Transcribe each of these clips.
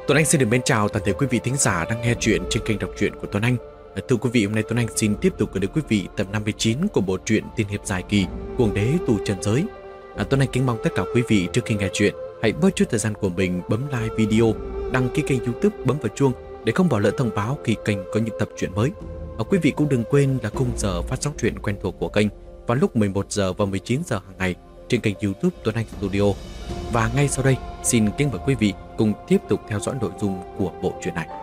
Tuấn Anh xin được mến chào toàn thể quý vị thính giả đang nghe chuyện trên kênh đọc truyện của Tuấn Anh. Thưa quý vị, hôm nay Tuấn Anh xin tiếp tục gửi đến quý vị tập 59 của bộ truyện tiên hiệp dài kỳ Cuồng đế tu chân giới. Tuấn Anh kính mong tất cả quý vị trước khi nghe chuyện hãy bớt chút thời gian của mình bấm like video, đăng ký kênh YouTube, bấm vào chuông để không bỏ lỡ thông báo khi kênh có những tập truyện mới. Quý vị cũng đừng quên là khung giờ phát sóng truyện quen thuộc của kênh vào lúc 11 giờ và 19 giờ hàng ngày trên kênh YouTube Tuấn Anh Studio. Và ngay sau đây, xin kính mời quý vị cùng tiếp tục theo dõi nội dung của bộ truyện này.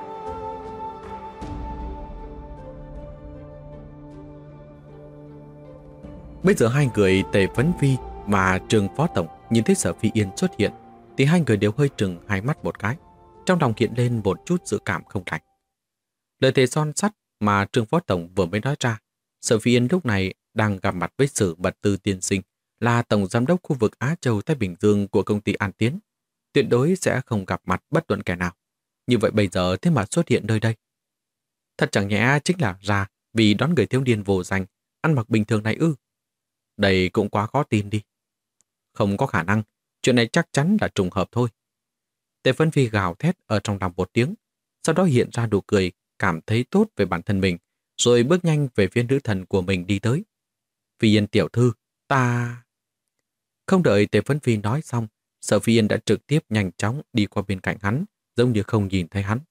Bây giờ hai người Tề Phấn Phi và Trương Phó Tổng nhìn thấy Sở Phi Yên xuất hiện thì hai người đều hơi trừng hai mắt một cái, trong lòng hiện lên một chút dự cảm không lành. Lời thề son sắt mà Trương Phó Tổng vừa mới nói ra, Sở Phi Yên lúc này đang gặp mặt với Sử Bật Tư tiên sinh, là tổng giám đốc khu vực Á Châu Thái Bình Dương của công ty An Tiến, tuyệt đối sẽ không gặp mặt bất luận kẻ nào. Như vậy bây giờ thế mà xuất hiện nơi đây. Thật chẳng nhẽ chính là ra vì đón người thiếu niên vô danh, ăn mặc bình thường này ư? Đây cũng quá khó tin đi. Không có khả năng, chuyện này chắc chắn là trùng hợp thôi. Tề Vân Phi gào thét ở trong lòng một tiếng, sau đó hiện ra nụ cười, cảm thấy tốt về bản thân mình, rồi bước nhanh về phía nữ thần của mình đi tới. Phi Yên tiểu thư, ta... Không đợi Tề Vân Phi nói xong, Sở Phi Yên đã trực tiếp nhanh chóng đi qua bên cạnh hắn, giống như không nhìn thấy hắn.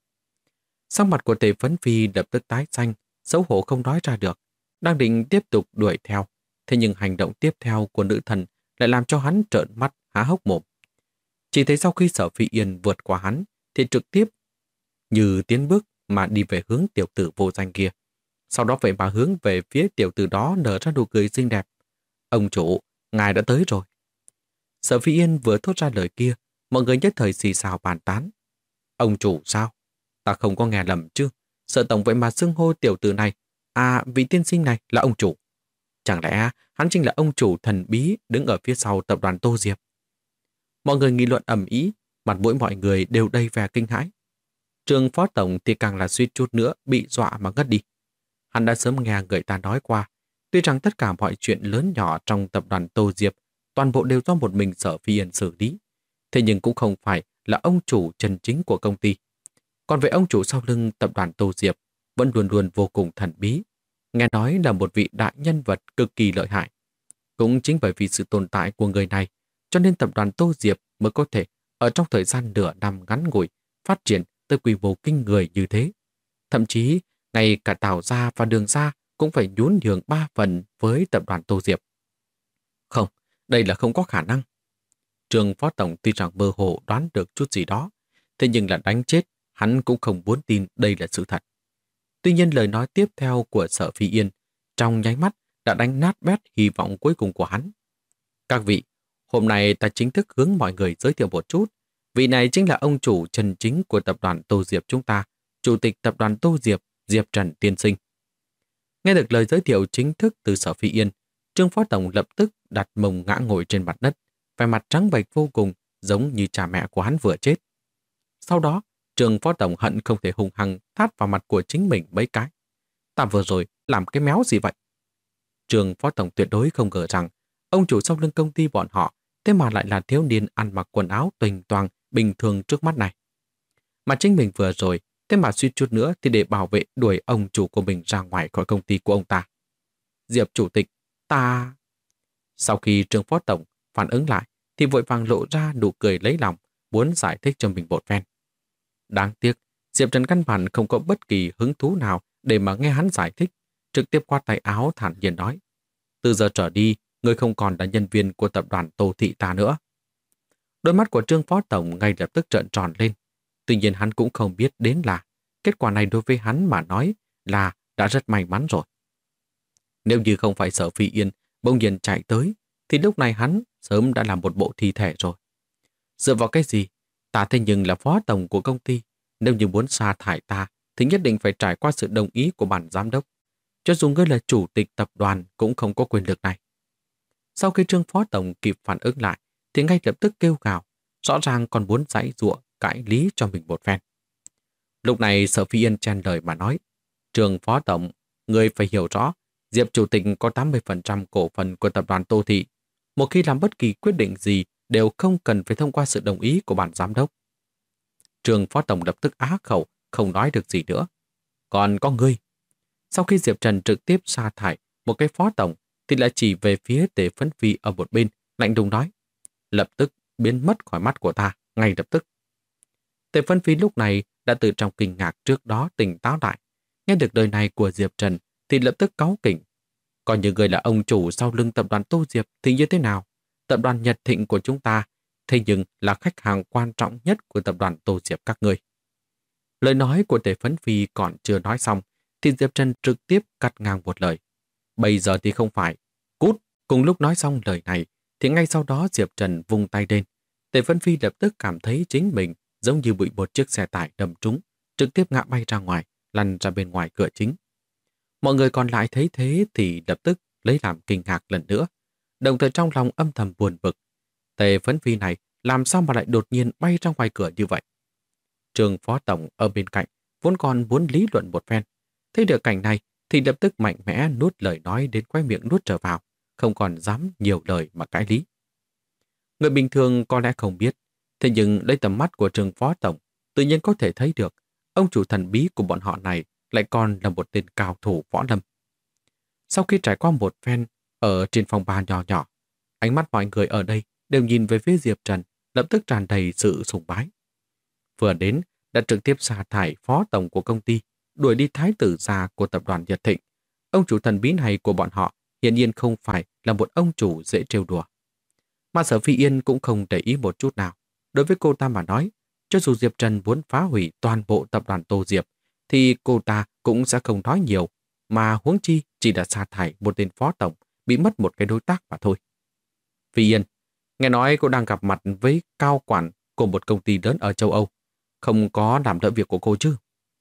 Sắc mặt của Tề Vân Phi lập tức tái xanh, xấu hổ không nói ra được, đang định tiếp tục đuổi theo. Thế nhưng hành động tiếp theo của nữ thần lại làm cho hắn trợn mắt há hốc mồm. Chỉ thấy sau khi Sở Phi Yên vượt qua hắn, thì trực tiếp như tiến bước mà đi về hướng tiểu tử vô danh kia. Sau đó vậy mà hướng về phía tiểu tử đó nở ra nụ cười xinh đẹp. Ông chủ, ngài đã tới rồi. Sở Phi Yên vừa thốt ra lời kia, mọi người nhất thời xì xào bàn tán. Ông chủ sao? Ta không có nghe lầm chứ? Sở tổng vậy mà xưng hô tiểu tử này, vị tiên sinh này là ông chủ. Chẳng lẽ hắn chính là ông chủ thần bí đứng ở phía sau tập đoàn Tô Diệp? Mọi người nghị luận ầm ĩ, mặt mũi mọi người đều đầy vẻ kinh hãi. Trương Phó Tổng thì càng là suýt chút nữa bị dọa mà ngất đi. Hắn đã sớm nghe người ta nói qua, tuy rằng tất cả mọi chuyện lớn nhỏ trong tập đoàn Tô Diệp toàn bộ đều do một mình Sở Phi Yên xử lý, thế nhưng cũng không phải là ông chủ chân chính của công ty. Còn về ông chủ sau lưng tập đoàn Tô Diệp vẫn luôn luôn vô cùng thần bí, nghe nói là một vị đại nhân vật cực kỳ lợi hại. Cũng chính bởi vì sự tồn tại của người này, cho nên tập đoàn Tô Diệp mới có thể ở trong thời gian nửa năm ngắn ngủi phát triển tới quy mô kinh người như thế. Thậm chí, ngay cả Tào Gia và Đường Gia cũng phải nhún nhường 3 phần với tập đoàn Tô Diệp. Không, đây là không có khả năng. Trương Phó Tổng tuy rằng mơ hồ đoán được chút gì đó, thế nhưng là đánh chết, hắn cũng không muốn tin đây là sự thật. Tuy nhiên lời nói tiếp theo của Sở Phi Yên trong nháy mắt đã đánh nát bét hy vọng cuối cùng của hắn. Các vị, hôm nay ta chính thức hướng mọi người giới thiệu một chút. Vị này chính là ông chủ chân chính của tập đoàn Tô Diệp chúng ta, chủ tịch tập đoàn Tô Diệp, Diệp Trần tiên sinh. Nghe được lời giới thiệu chính thức từ Sở Phi Yên, Trương Phó Tổng lập tức đặt mông ngã ngồi trên mặt đất, vẻ mặt trắng bệch vô cùng, giống như cha mẹ của hắn vừa chết. Sau đó, Trương Phó Tổng hận không thể hung hăng tát vào mặt của chính mình mấy cái. Ta vừa rồi làm cái méo gì vậy? Trương Phó Tổng tuyệt đối không ngờ rằng ông chủ sau lưng công ty bọn họ thế mà lại là thiếu niên ăn mặc quần áo tuềnh toàng bình thường trước mắt này. Mà chính mình vừa rồi thế mà suýt chút nữa thì để bảo vệ đuổi ông chủ của mình ra ngoài khỏi công ty của ông ta. Diệp chủ tịch, ta... Sau khi Trương Phó Tổng phản ứng lại thì vội vàng lộ ra nụ cười lấy lòng, muốn giải thích cho mình một phen. Đáng tiếc, Diệp Trần căn bản không có bất kỳ hứng thú nào để mà nghe hắn giải thích, trực tiếp quát tay áo thản nhiên nói. Từ giờ trở đi, người không còn là nhân viên của tập đoàn Tô Thị ta nữa. Đôi mắt của Trương Phó Tổng ngay lập tức trợn tròn lên. Tuy nhiên hắn cũng không biết đến là kết quả này đối với hắn mà nói là đã rất may mắn rồi. Nếu như không phải Sở Phi Yên bỗng nhiên chạy tới, thì lúc này hắn sớm đã là một bộ thi thể rồi. Dựa vào cái gì? Ta thế nhưng là phó tổng của công ty. Nếu như muốn sa thải ta, thì nhất định phải trải qua sự đồng ý của ban giám đốc. Cho dù ngươi là chủ tịch tập đoàn cũng không có quyền lực này. Sau khi Trương Phó Tổng kịp phản ứng lại, thì ngay lập tức kêu gào, rõ ràng còn muốn giãy giụa cãi lý cho mình một phen. Lúc này Sở Phi Yên chen lời mà nói, Trương Phó Tổng, ngươi phải hiểu rõ, Diệp chủ tịch có 80% cổ phần của tập đoàn Tô Thị. Một khi làm bất kỳ quyết định gì đều không cần phải thông qua sự đồng ý của ban giám đốc. Trương phó tổng lập tức á khẩu, không nói được gì nữa. Còn có ngươi. Sau khi Diệp Trần trực tiếp sa thải một cái phó tổng, thì lại chỉ về phía Tề Phấn Phi ở một bên, lạnh lùng nói. Lập tức biến mất khỏi mắt của ta, ngay lập tức. Tề Phấn Phi lúc này đã từ trong kinh ngạc trước đó tỉnh táo lại. Nghe được lời này của Diệp Trần thì lập tức cáu kỉnh. Còn như người là ông chủ sau lưng tập đoàn Tô Diệp thì như thế nào? Tập đoàn Nhật Thịnh của chúng ta, thế nhưng là khách hàng quan trọng nhất của tập đoàn Tô Diệp các ngươi. Lời nói của Tề Phấn Phi còn chưa nói xong, thì Diệp Trần trực tiếp cắt ngang một lời. Bây giờ thì không phải. Cút! Cùng lúc nói xong lời này, thì ngay sau đó Diệp Trần vung tay lên. Tề Phấn Phi lập tức cảm thấy chính mình giống như bị một chiếc xe tải đâm trúng, trực tiếp ngã bay ra ngoài, lăn ra bên ngoài cửa chính. Mọi người còn lại thấy thế thì lập tức lấy làm kinh ngạc lần nữa, đồng thời trong lòng âm thầm buồn bực. Tề Phấn Phi này làm sao mà lại đột nhiên bay ra ngoài cửa như vậy? Trương phó tổng ở bên cạnh vốn còn muốn lý luận một phen. Thấy được cảnh này thì lập tức mạnh mẽ nuốt lời nói đến quay miệng nuốt trở vào, không còn dám nhiều lời mà cãi lý. Người bình thường có lẽ không biết, thế nhưng lấy tầm mắt của Trương phó tổng, tự nhiên có thể thấy được ông chủ thần bí của bọn họ này lại còn là một tên cao thủ võ lâm. Sau khi trải qua một phen ở trên phòng bar nhỏ nhỏ, ánh mắt mọi người ở đây đều nhìn về phía Diệp Trần, lập tức tràn đầy sự sùng bái. Vừa đến đã trực tiếp sa thải phó tổng của công ty, đuổi đi thái tử già của tập đoàn Nhật Thịnh. Ông chủ thần bí này của bọn họ hiển nhiên không phải là một ông chủ dễ trêu đùa. Mà Sở Phi Yên cũng không để ý một chút nào. Đối với cô ta mà nói, cho dù Diệp Trần muốn phá hủy toàn bộ tập đoàn Tô Diệp, thì cô ta cũng sẽ không nói nhiều, mà huống chi chỉ đã sa thải một tên phó tổng, bị mất một cái đối tác mà thôi. Phi Yên, nghe nói cô đang gặp mặt với cao quản của một công ty lớn ở châu Âu, không có làm đỡ việc của cô chứ?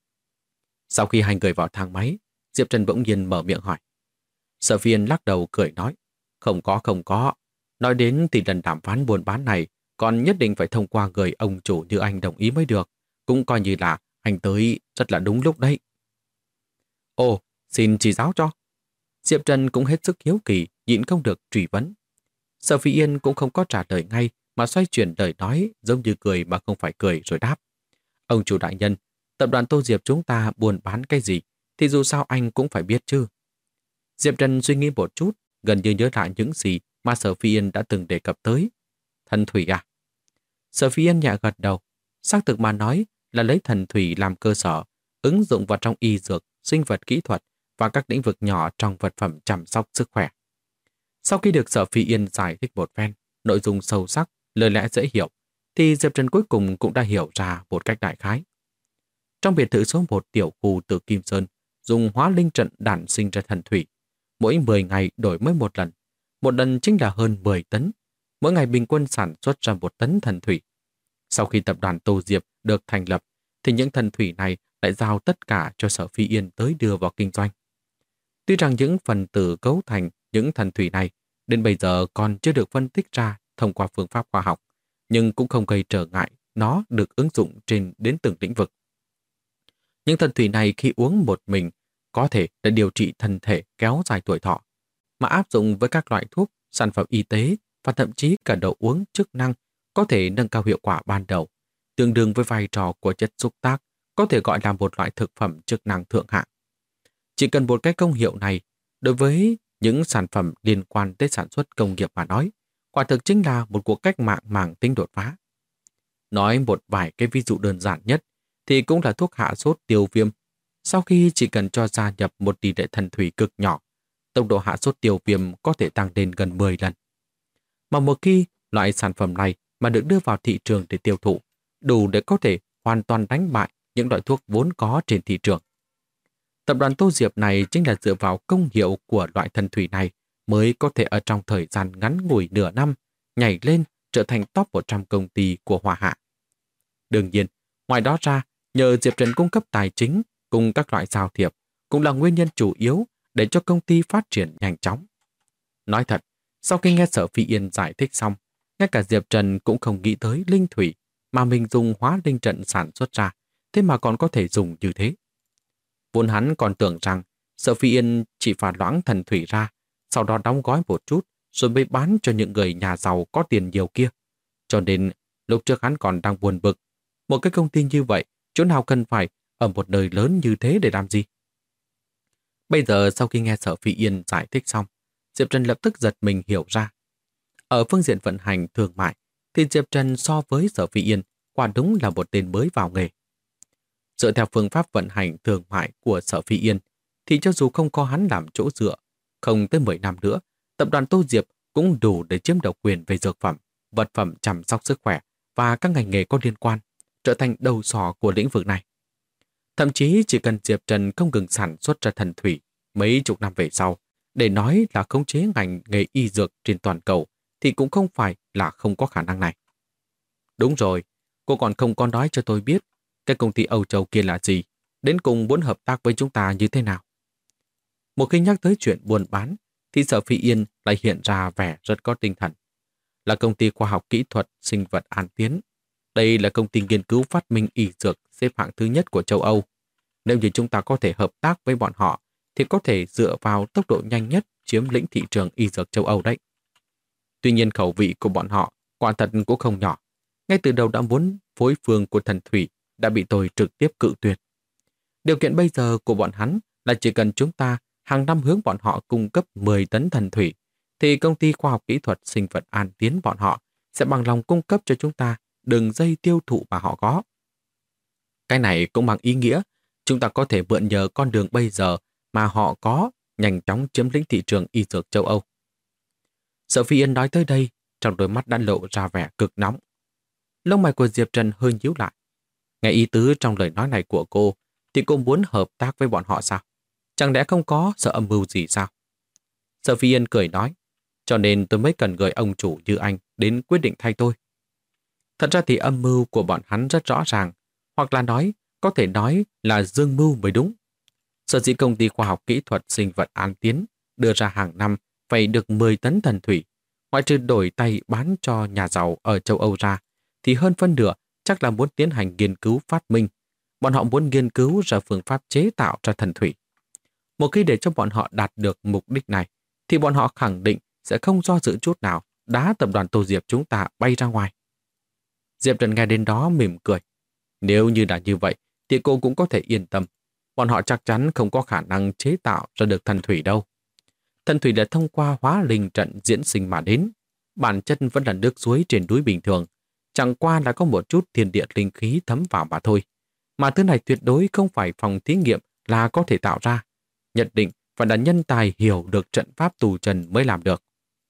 Sau khi hai người vào thang máy, Diệp Trần bỗng nhiên mở miệng hỏi. Sở Phi Yên lắc đầu cười nói, không có. Nói đến thì lần đàm phán buôn bán này còn nhất định phải thông qua người ông chủ như anh đồng ý mới được. Cũng coi như là anh tới rất là đúng lúc đấy. Ồ, xin chỉ giáo cho. Diệp Trần cũng hết sức hiếu kỳ, nhịn không được truy vấn. Sở Phi Yên cũng không có trả lời ngay, mà xoay chuyển lời nói giống như cười mà không phải cười rồi đáp. Ông chủ đại nhân, tập đoàn Tô Diệp chúng ta buôn bán cái gì thì dù sao anh cũng phải biết chứ. Diệp Trần suy nghĩ một chút, gần như nhớ lại những gì mà Sở Phi Yên đã từng đề cập tới. Thần thủy à? Sở Phi Yên nhẹ gật đầu, xác thực mà nói là lấy thần thủy làm cơ sở, ứng dụng vào trong y dược, sinh vật kỹ thuật và các lĩnh vực nhỏ trong vật phẩm chăm sóc sức khỏe. Sau khi được Sở Phi Yên giải thích một phen, nội dung sâu sắc, lời lẽ dễ hiểu, thì Diệp Trần cuối cùng cũng đã hiểu ra một cách đại khái. Trong biệt thự số 1 tiểu khu từ Kim Sơn, dùng hóa linh trận đản sinh ra thần thủy. Mỗi 10 ngày đổi mới một lần. Một lần chính là hơn 10 tấn. Mỗi ngày bình quân sản xuất ra 1 tấn thần thủy. Sau khi tập đoàn Tô Diệp được thành lập, thì những thần thủy này lại giao tất cả cho Sở Phi Yên tới đưa vào kinh doanh. Tuy rằng những phần tử cấu thành những thần thủy này đến bây giờ còn chưa được phân tích ra thông qua phương pháp khoa học, nhưng cũng không gây trở ngại nó được ứng dụng trên đến từng lĩnh vực. Những thần thủy này khi uống một mình có thể để điều trị thân thể kéo dài tuổi thọ, mà áp dụng với các loại thuốc, sản phẩm y tế và thậm chí cả đồ uống chức năng có thể nâng cao hiệu quả ban đầu, tương đương với vai trò của chất xúc tác, có thể gọi là một loại thực phẩm chức năng thượng hạng. Chỉ cần một cái công hiệu này, đối với những sản phẩm liên quan tới sản xuất công nghiệp mà nói, quả thực chính là một cuộc cách mạng mang tính đột phá. Nói một vài cái ví dụ đơn giản nhất, thì cũng là thuốc hạ sốt tiêu viêm. Sau khi chỉ cần cho gia nhập một tỷ lệ thần thủy cực nhỏ, tốc độ hạ sốt tiêu viêm có thể tăng lên gần 10 lần. Mà một khi loại sản phẩm này mà được đưa vào thị trường để tiêu thụ, đủ để có thể hoàn toàn đánh bại những loại thuốc vốn có trên thị trường. Tập đoàn Tô Diệp này chính là dựa vào công hiệu của loại thần thủy này mới có thể ở trong thời gian ngắn ngủi nửa năm nhảy lên trở thành top 100 công ty của Hoa Hạ. Đương nhiên, ngoài đó ra, nhờ Diệp Trần cung cấp tài chính cùng các loại giao thiệp cũng là nguyên nhân chủ yếu để cho công ty phát triển nhanh chóng. Nói thật, sau khi nghe Sở Phi Yên giải thích xong, ngay cả Diệp Trần cũng không nghĩ tới linh thủy mà mình dùng hóa linh trận sản xuất ra, thế mà còn có thể dùng như thế. Vốn hắn còn tưởng rằng Sở Phi Yên chỉ pha loãng thần thủy ra, sau đó đóng gói một chút rồi mới bán cho những người nhà giàu có tiền nhiều kia. Cho nên lúc trước hắn còn đang buồn bực, Một cái công ty như vậy, chỗ nào cần phải ở một nơi lớn như thế để làm gì? Bây giờ sau khi nghe Sở Phi Yên giải thích xong, Diệp Trần lập tức giật mình hiểu ra. Ở phương diện vận hành thương mại, thì Diệp Trần so với Sở Phi Yên quả đúng là một tên mới vào nghề. Dựa theo phương pháp vận hành thương mại của Sở Phi Yên, thì cho dù không có hắn làm chỗ dựa, không tới 10 năm nữa, tập đoàn Tô Diệp cũng đủ để chiếm độc quyền về dược phẩm, vật phẩm chăm sóc sức khỏe và các ngành nghề có liên quan, trở thành đầu sỏ của lĩnh vực này. Thậm chí chỉ cần Diệp Trần không ngừng sản xuất ra thần thủy mấy chục năm về sau, để nói là khống chế ngành nghề y dược trên toàn cầu, thì cũng không phải là không có khả năng này. Đúng rồi, cô còn không có nói cho tôi biết cái công ty Âu Châu kia là gì, đến cùng muốn hợp tác với chúng ta như thế nào. Một khi nhắc tới chuyện buôn bán, thì Sở Phi Yên lại hiện ra vẻ rất có tinh thần. Là công ty khoa học kỹ thuật sinh vật An Tiến. Đây là công ty nghiên cứu phát minh y dược xếp hạng thứ nhất của châu Âu. Nếu như chúng ta có thể hợp tác với bọn họ, thì có thể dựa vào tốc độ nhanh nhất chiếm lĩnh thị trường y dược châu Âu đấy. Tuy nhiên khẩu vị của bọn họ quả thật cũng không nhỏ. Ngay từ đầu đã muốn phối phương của thần thủy đã bị tôi trực tiếp cự tuyệt. Điều kiện bây giờ của bọn hắn là chỉ cần chúng ta hàng năm hướng bọn họ cung cấp 10 tấn thần thủy, thì công ty khoa học kỹ thuật sinh vật An Tiến bọn họ sẽ bằng lòng cung cấp cho chúng ta đường dây tiêu thụ mà họ có. Cái này cũng bằng ý nghĩa chúng ta có thể mượn nhờ con đường bây giờ mà họ có, nhanh chóng chiếm lĩnh thị trường y dược châu Âu. Sở Phi Yên nói tới đây, trong đôi mắt đã lộ ra vẻ cực nóng. Lông mày của Diệp Trần hơi nhíu lại. Nghe ý tứ trong lời nói này của cô, thì cô muốn hợp tác với bọn họ sao? Chẳng lẽ không có sợ âm mưu gì sao? Sở Phi Yên cười nói, cho nên tôi mới cần người ông chủ như anh đến quyết định thay tôi. Thật ra thì âm mưu của bọn hắn rất rõ ràng, hoặc là có thể nói là dương mưu mới đúng. Sở dĩ công ty khoa học kỹ thuật sinh vật An Tiến đưa ra hàng năm phải được 10 tấn thần thủy, ngoại trừ đổi tay bán cho nhà giàu ở châu Âu ra, thì hơn phân nửa chắc là muốn tiến hành nghiên cứu phát minh. Bọn họ muốn nghiên cứu ra phương pháp chế tạo ra thần thủy. Một khi để cho bọn họ đạt được mục đích này, thì bọn họ khẳng định sẽ không do dự chút nào đá tập đoàn Tô Diệp chúng ta bay ra ngoài. Diệp Trần nghe đến đó mỉm cười. Nếu như là như vậy, thì cô cũng có thể yên tâm. Bọn họ chắc chắn không có khả năng chế tạo ra được thần thủy đâu. Thần thủy là thông qua hóa linh trận diễn sinh mà đến. Bản chất vẫn là nước suối trên núi bình thường. Chẳng qua là có một chút thiên địa linh khí thấm vào mà thôi. Mà thứ này tuyệt đối không phải phòng thí nghiệm là có thể tạo ra. Nhất định phải là nhân tài hiểu được trận pháp tù trần mới làm được.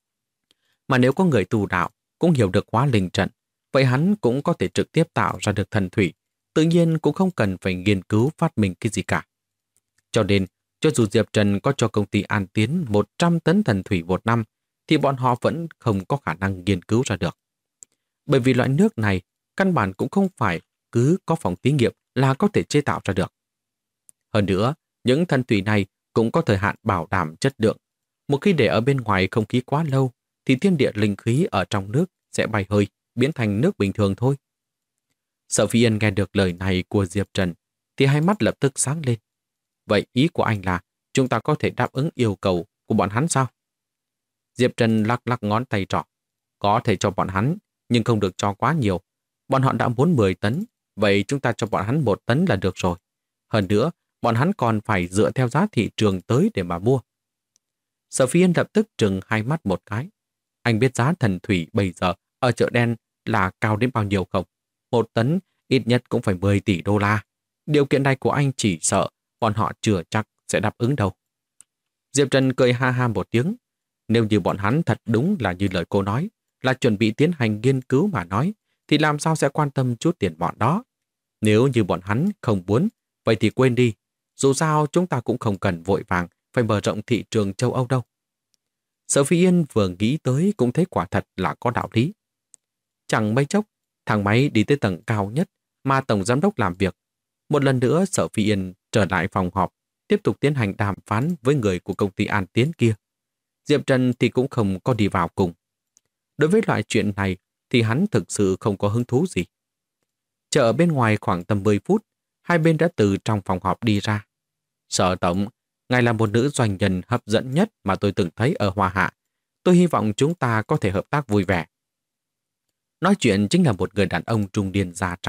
Mà nếu có người tù đạo cũng hiểu được hóa linh trận, vậy hắn cũng có thể trực tiếp tạo ra được thần thủy, tự nhiên cũng không cần phải nghiên cứu phát minh cái gì cả. Cho nên, cho dù Diệp Trần có cho công ty An Tiến 100 tấn thần thủy một năm, thì bọn họ vẫn không có khả năng nghiên cứu ra được. Bởi vì loại nước này, căn bản cũng không phải cứ có phòng thí nghiệm là có thể chế tạo ra được. Hơn nữa, những thần thủy này cũng có thời hạn bảo đảm chất lượng. Một khi để ở bên ngoài không khí quá lâu, thì thiên địa linh khí ở trong nước sẽ bay hơi, biến thành nước bình thường thôi. Sở Phi Yên nghe được lời này của Diệp Trần, thì hai mắt lập tức sáng lên. Vậy ý của anh là chúng ta có thể đáp ứng yêu cầu của bọn hắn sao? Diệp Trần lắc lắc ngón tay trỏ. Có thể cho bọn hắn, nhưng không được cho quá nhiều. Bọn họ đã muốn 10 tấn, vậy chúng ta cho bọn hắn 1 tấn là được rồi. Hơn nữa, bọn hắn còn phải dựa theo giá thị trường tới để mà mua. Sở Phi Yên lập tức trừng hai mắt một cái. Anh biết giá thần thủy bây giờ ở chợ đen là cao đến bao nhiêu không? 1 tấn ít nhất cũng phải 10 tỷ đô la. Điều kiện này của anh chỉ sợ bọn họ chưa chắc sẽ đáp ứng đâu. Diệp Trần cười ha ha một tiếng. Nếu như bọn hắn thật đúng là như lời cô nói, là chuẩn bị tiến hành nghiên cứu mà nói, thì làm sao sẽ quan tâm chút tiền bọn đó? Nếu như bọn hắn không muốn, vậy thì quên đi. Dù sao chúng ta cũng không cần vội vàng phải mở rộng thị trường châu Âu đâu. Sở Phi Yên vừa nghĩ tới cũng thấy quả thật là có đạo lý. Chẳng mấy chốc, thang máy đi tới tầng cao nhất mà Tổng Giám đốc làm việc. Một lần nữa Sở Phi Yên trở lại phòng họp, tiếp tục tiến hành đàm phán với người của công ty An Tiến kia. Diệp Trần thì cũng không có đi vào cùng. Đối với loại chuyện này thì hắn thực sự không có hứng thú gì. Chờ ở bên ngoài khoảng tầm 10 phút, hai bên đã từ trong phòng họp đi ra. Sở Tổng, ngài là một nữ doanh nhân hấp dẫn nhất mà tôi từng thấy ở Hoa Hạ. Tôi hy vọng chúng ta có thể hợp tác vui vẻ. Nói chuyện chính là một người đàn ông trung niên da trắng,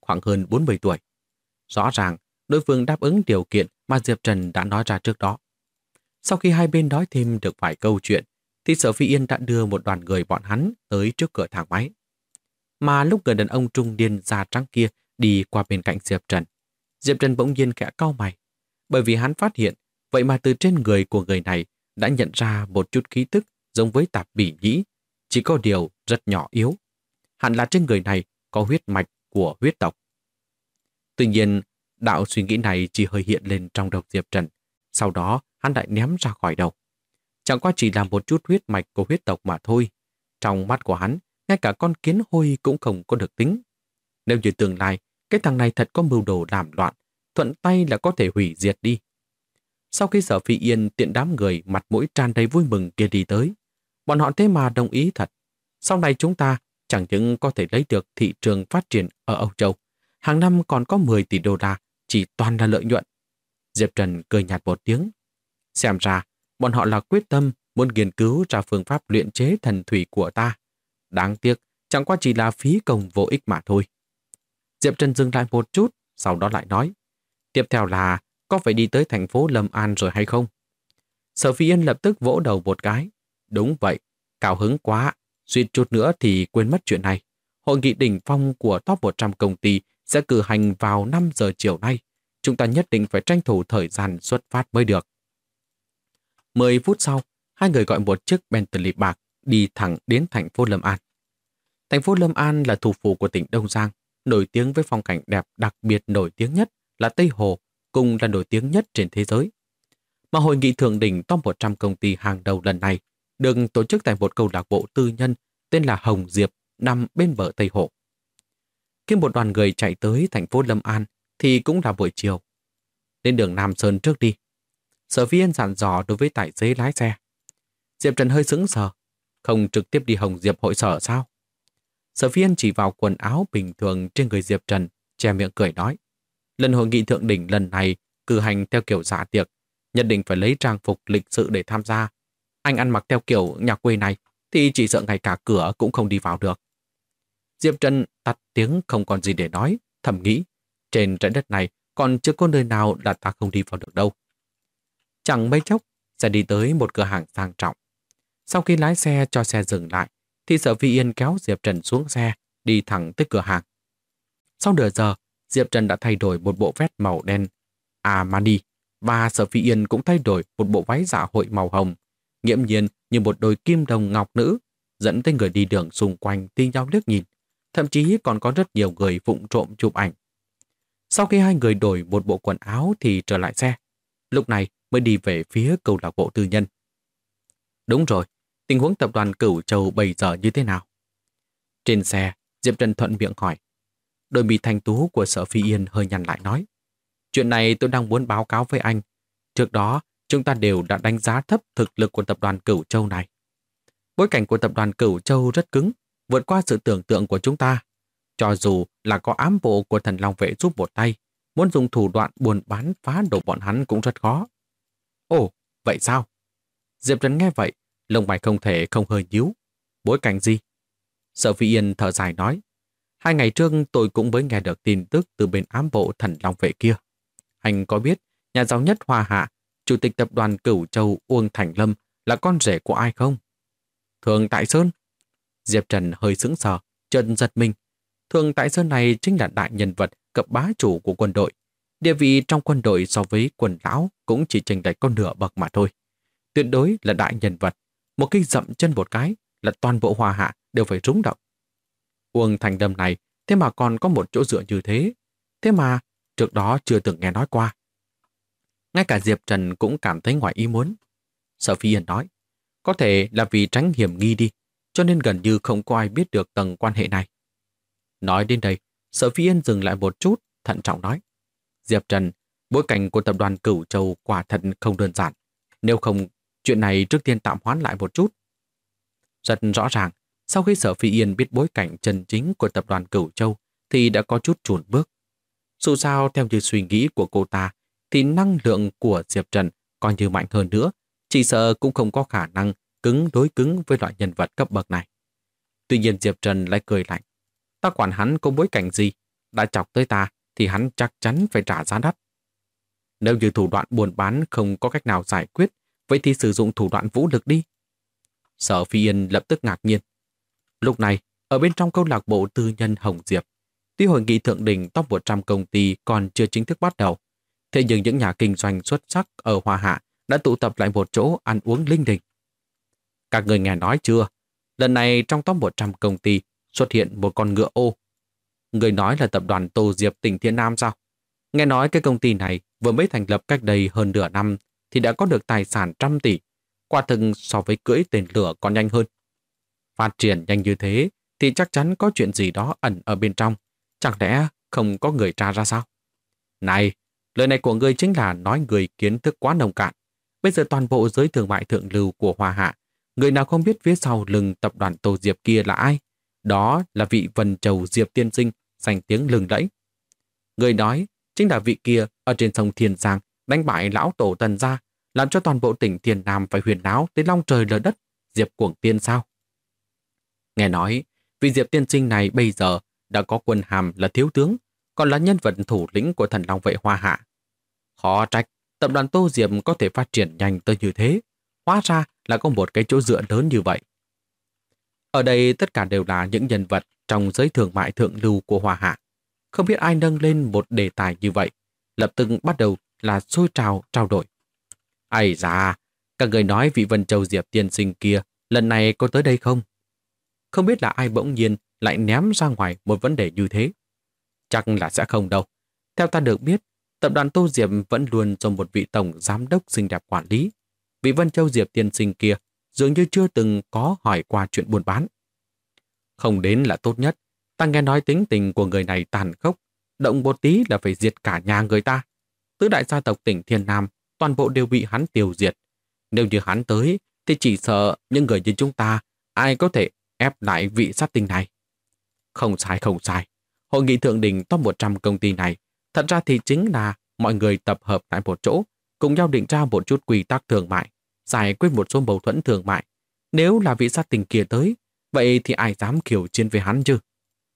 khoảng hơn 40 tuổi. Rõ ràng, đối phương đáp ứng điều kiện mà Diệp Trần đã nói ra trước đó. Sau khi hai bên nói thêm được vài câu chuyện, thì Sở Phi Yên đã đưa một đoàn người bọn hắn tới trước cửa thang máy. Mà lúc người đàn ông trung niên da trắng kia đi qua bên cạnh Diệp Trần bỗng nhiên khẽ cau mày, bởi vì hắn phát hiện vậy mà từ trên người của người này đã nhận ra một chút khí tức giống với tạp bỉ nhĩ, chỉ có điều rất nhỏ yếu. Hẳn là trên người này có huyết mạch của huyết tộc. Tuy nhiên, đạo suy nghĩ này chỉ hơi hiện lên trong đầu Diệp Trần, sau đó hắn lại ném ra khỏi đầu. Chẳng qua chỉ là một chút huyết mạch của huyết tộc mà thôi. Trong mắt của hắn, ngay cả con kiến hôi cũng không có được tính. Nếu như tương lai, cái thằng này thật có mưu đồ làm loạn, thuận tay là có thể hủy diệt đi. Sau khi Sở Phi Yên tiện đám người mặt mũi tràn đầy vui mừng kia đi tới, bọn họ thế mà đồng ý thật. Sau này chúng ta chẳng những có thể lấy được thị trường phát triển ở Âu Châu, hàng năm còn có 10 tỷ đô la, chỉ toàn là lợi nhuận. Diệp Trần cười nhạt một tiếng. Xem ra, bọn họ là quyết tâm muốn nghiên cứu ra phương pháp luyện chế thần thủy của ta. Đáng tiếc, chẳng qua chỉ là phí công vô ích mà thôi. Diệp Trần dừng lại một chút, sau đó lại nói. Tiếp theo là, có phải đi tới thành phố Lâm An rồi hay không? Sở Phi Yên lập tức vỗ đầu một cái. Đúng vậy, cao hứng quá, suýt chút nữa thì quên mất chuyện này. Hội nghị đỉnh phong của top 100 công ty sẽ cử hành vào 5 giờ chiều nay. Chúng ta nhất định phải tranh thủ thời gian xuất phát mới được. 10 phút sau, hai người gọi một chiếc Bentley bạc đi thẳng đến thành phố Lâm An. Thành phố Lâm An là thủ phủ của tỉnh Đông Giang, nổi tiếng với phong cảnh đẹp, đặc biệt nổi tiếng nhất là Tây Hồ, cùng là nổi tiếng nhất trên thế giới. Mà hội nghị thượng đỉnh top 100 công ty hàng đầu lần này được tổ chức tại một câu lạc bộ tư nhân tên là Hồng Diệp, nằm bên bờ Tây Hồ. Khi một đoàn người chạy tới thành phố Lâm An thì cũng là buổi chiều. Lên đường Nam Sơn trước đi. Sở Phi Yên dặn dò đối với tài xế lái xe. Diệp Trần hơi sững sờ, không trực tiếp đi Hồng Diệp hội sở sao? Sở Phi Yên chỉ vào quần áo bình thường trên người Diệp Trần, che miệng cười nói. Lần hội nghị thượng đỉnh lần này cử hành theo kiểu dạ tiệc, nhất định phải lấy trang phục lịch sự để tham gia. Anh ăn mặc theo kiểu nhà quê này thì chỉ sợ ngay cả cửa cũng không đi vào được. Diệp Trần tắt tiếng không còn gì để nói, thầm nghĩ, trên trái đất này còn chưa có nơi nào là ta không đi vào được đâu. Chẳng mấy chốc, sẽ đi tới một cửa hàng sang trọng. Sau khi lái xe cho xe dừng lại, thì Sở Phi Yên kéo Diệp Trần xuống xe, đi thẳng tới cửa hàng. Sau nửa giờ, Diệp Trần đã thay đổi một bộ vest màu đen Armani và Sở Phi Yên cũng thay đổi một bộ váy dạ hội màu hồng, nghiễm nhiên như một đôi kim đồng ngọc nữ, dẫn tới người đi đường xung quanh thi nhau liếc nhìn, thậm chí còn có rất nhiều người vụng trộm chụp ảnh. Sau khi hai người đổi một bộ quần áo thì trở lại xe, lúc này mới đi về phía câu lạc bộ tư nhân. Đúng rồi, tình huống tập đoàn Cửu Châu bây giờ như thế nào? Trên xe, Diệp Trần thuận miệng hỏi. Đôi mi thanh tú của Sở Phi Yên hơi nhăn lại nói. Chuyện này tôi đang muốn báo cáo với anh. Trước đó, chúng ta đều đã đánh giá thấp thực lực của tập đoàn Cửu Châu này. Bối cảnh của tập đoàn Cửu Châu rất cứng, vượt qua sự tưởng tượng của chúng ta. Cho dù là có ám bộ của Thần Long Vệ giúp một tay, muốn dùng thủ đoạn buôn bán phá đổ bọn hắn cũng rất khó. Ồ, vậy sao? Diệp Trần nghe vậy, lông mày không thể không hơi nhíu. Bối cảnh gì? Sở Phi Yên thở dài nói. 2 ngày trước tôi cũng mới nghe được tin tức từ bên ám bộ Thần Long Vệ kia. Anh có biết nhà giàu nhất Hoa Hạ, chủ tịch tập đoàn Cửu Châu Uông Thành Lâm là con rể của ai không? Thường Tại Sơn. Diệp Trần hơi sững sờ, chợt giật mình. Thường Tại Sơn này chính là đại nhân vật cấp bá chủ của quân đội. Địa vị trong quân đội so với quần lão cũng chỉ chênh lệch con nửa bậc mà thôi. Tuyệt đối là đại nhân vật. Một cái dậm chân một cái là toàn bộ Hoa Hạ đều phải rúng động. Uông Thành Lâm này thế mà còn có một chỗ dựa như thế. Thế mà trước đó chưa từng nghe nói qua. Ngay cả Diệp Trần cũng cảm thấy ngoài ý muốn. Sở Phi Yên nói, có thể là vì tránh hiểm nghi đi, cho nên gần như không có ai biết được tầng quan hệ này. Nói đến đây, Sở Phi Yên dừng lại một chút, thận trọng nói. Diệp Trần, bối cảnh của tập đoàn Cửu Châu quả thật không đơn giản. Nếu không, chuyện này trước tiên tạm hoãn lại một chút. Rất rõ ràng, sau khi Sở Phi Yên biết bối cảnh chân chính của tập đoàn Cửu Châu thì đã có chút chùn bước. Dù sao, theo như suy nghĩ của cô ta, thì năng lượng của Diệp Trần coi như mạnh hơn nữa, chỉ sợ cũng không có khả năng cứng đối cứng với loại nhân vật cấp bậc này. Tuy nhiên Diệp Trần lại cười lạnh. Ta quản hắn có bối cảnh gì? đã chọc tới ta thì hắn chắc chắn phải trả giá đắt. Nếu như thủ đoạn buôn bán không có cách nào giải quyết, vậy thì sử dụng thủ đoạn vũ lực đi. Sở Phi Yên lập tức ngạc nhiên. Lúc này, ở bên trong câu lạc bộ tư nhân Hồng Diệp, tuy hội nghị thượng đỉnh top 100 công ty còn chưa chính thức bắt đầu, thế nhưng những nhà kinh doanh xuất sắc ở Hoa Hạ đã tụ tập lại một chỗ ăn uống linh đình. Các người nghe nói chưa? Lần này trong top 100 công ty xuất hiện một con ngựa ô. Người nói là tập đoàn Tô Diệp tỉnh Thiên Nam sao? Nghe nói cái công ty này vừa mới thành lập cách đây hơn nửa năm thì đã có được tài sản trăm tỷ. Quả thực so với cưỡi tên lửa còn nhanh hơn. Phát triển nhanh như thế thì chắc chắn có chuyện gì đó ẩn ở bên trong. Chẳng lẽ không có người tra ra sao? Này, lời này của ngươi chính là nói người kiến thức quá nông cạn. Bây giờ toàn bộ giới thương mại thượng lưu của Hoa Hạ, người nào không biết phía sau lưng tập đoàn Tô Diệp kia là ai? Đó là vị Vân Châu Diệp tiên sinh, danh tiếng lừng lẫy. Người nói chính là vị kia ở trên sông Thiên Giang đánh bại lão tổ Tần gia, làm cho toàn bộ tỉnh Thiên Nam phải huyền náo tới long trời lở đất, Diệp Cuồng Tiên sao? Nghe nói, vị Diệp tiên sinh này bây giờ đã có quân hàm là thiếu tướng, còn là nhân vật thủ lĩnh của Thần Long Vệ Hoa Hạ. Khó trách, tập đoàn Tô Diệp có thể phát triển nhanh tới như thế. Hóa ra là có một cái chỗ dựa lớn như vậy. Ở đây tất cả đều là những nhân vật trong giới thương mại thượng lưu của Hoa Hạ. Không biết ai nâng lên một đề tài như vậy, lập tức bắt đầu là xôi trao đổi. Ây da, các người nói vị Vân Châu Diệp tiên sinh kia lần này có tới đây không? Không biết là ai bỗng nhiên lại ném ra ngoài một vấn đề như thế. Chắc là sẽ không đâu. Theo ta được biết, tập đoàn Tô Diệp vẫn luôn do một vị tổng giám đốc xinh đẹp quản lý. Vị Vân Châu Diệp tiên sinh kia dường như chưa từng có hỏi qua chuyện buôn bán. Không đến là tốt nhất. Ta nghe nói tính tình của người này tàn khốc, động một tí là phải diệt cả nhà người ta. Tứ đại gia tộc tỉnh Thiên Nam toàn bộ đều bị hắn tiêu diệt. Nếu như hắn tới thì chỉ sợ những người như chúng ta ai có thể ép lại vị sát tinh này. Không sai, không sai. Hội nghị thượng đỉnh top 100 công ty này thật ra thì chính là mọi người tập hợp tại một chỗ, cùng nhau định ra một chút quy tắc thương mại, giải quyết một số mâu thuẫn thương mại. Nếu là vị sát tinh kia tới, vậy thì ai dám khiêu chiến với hắn chứ?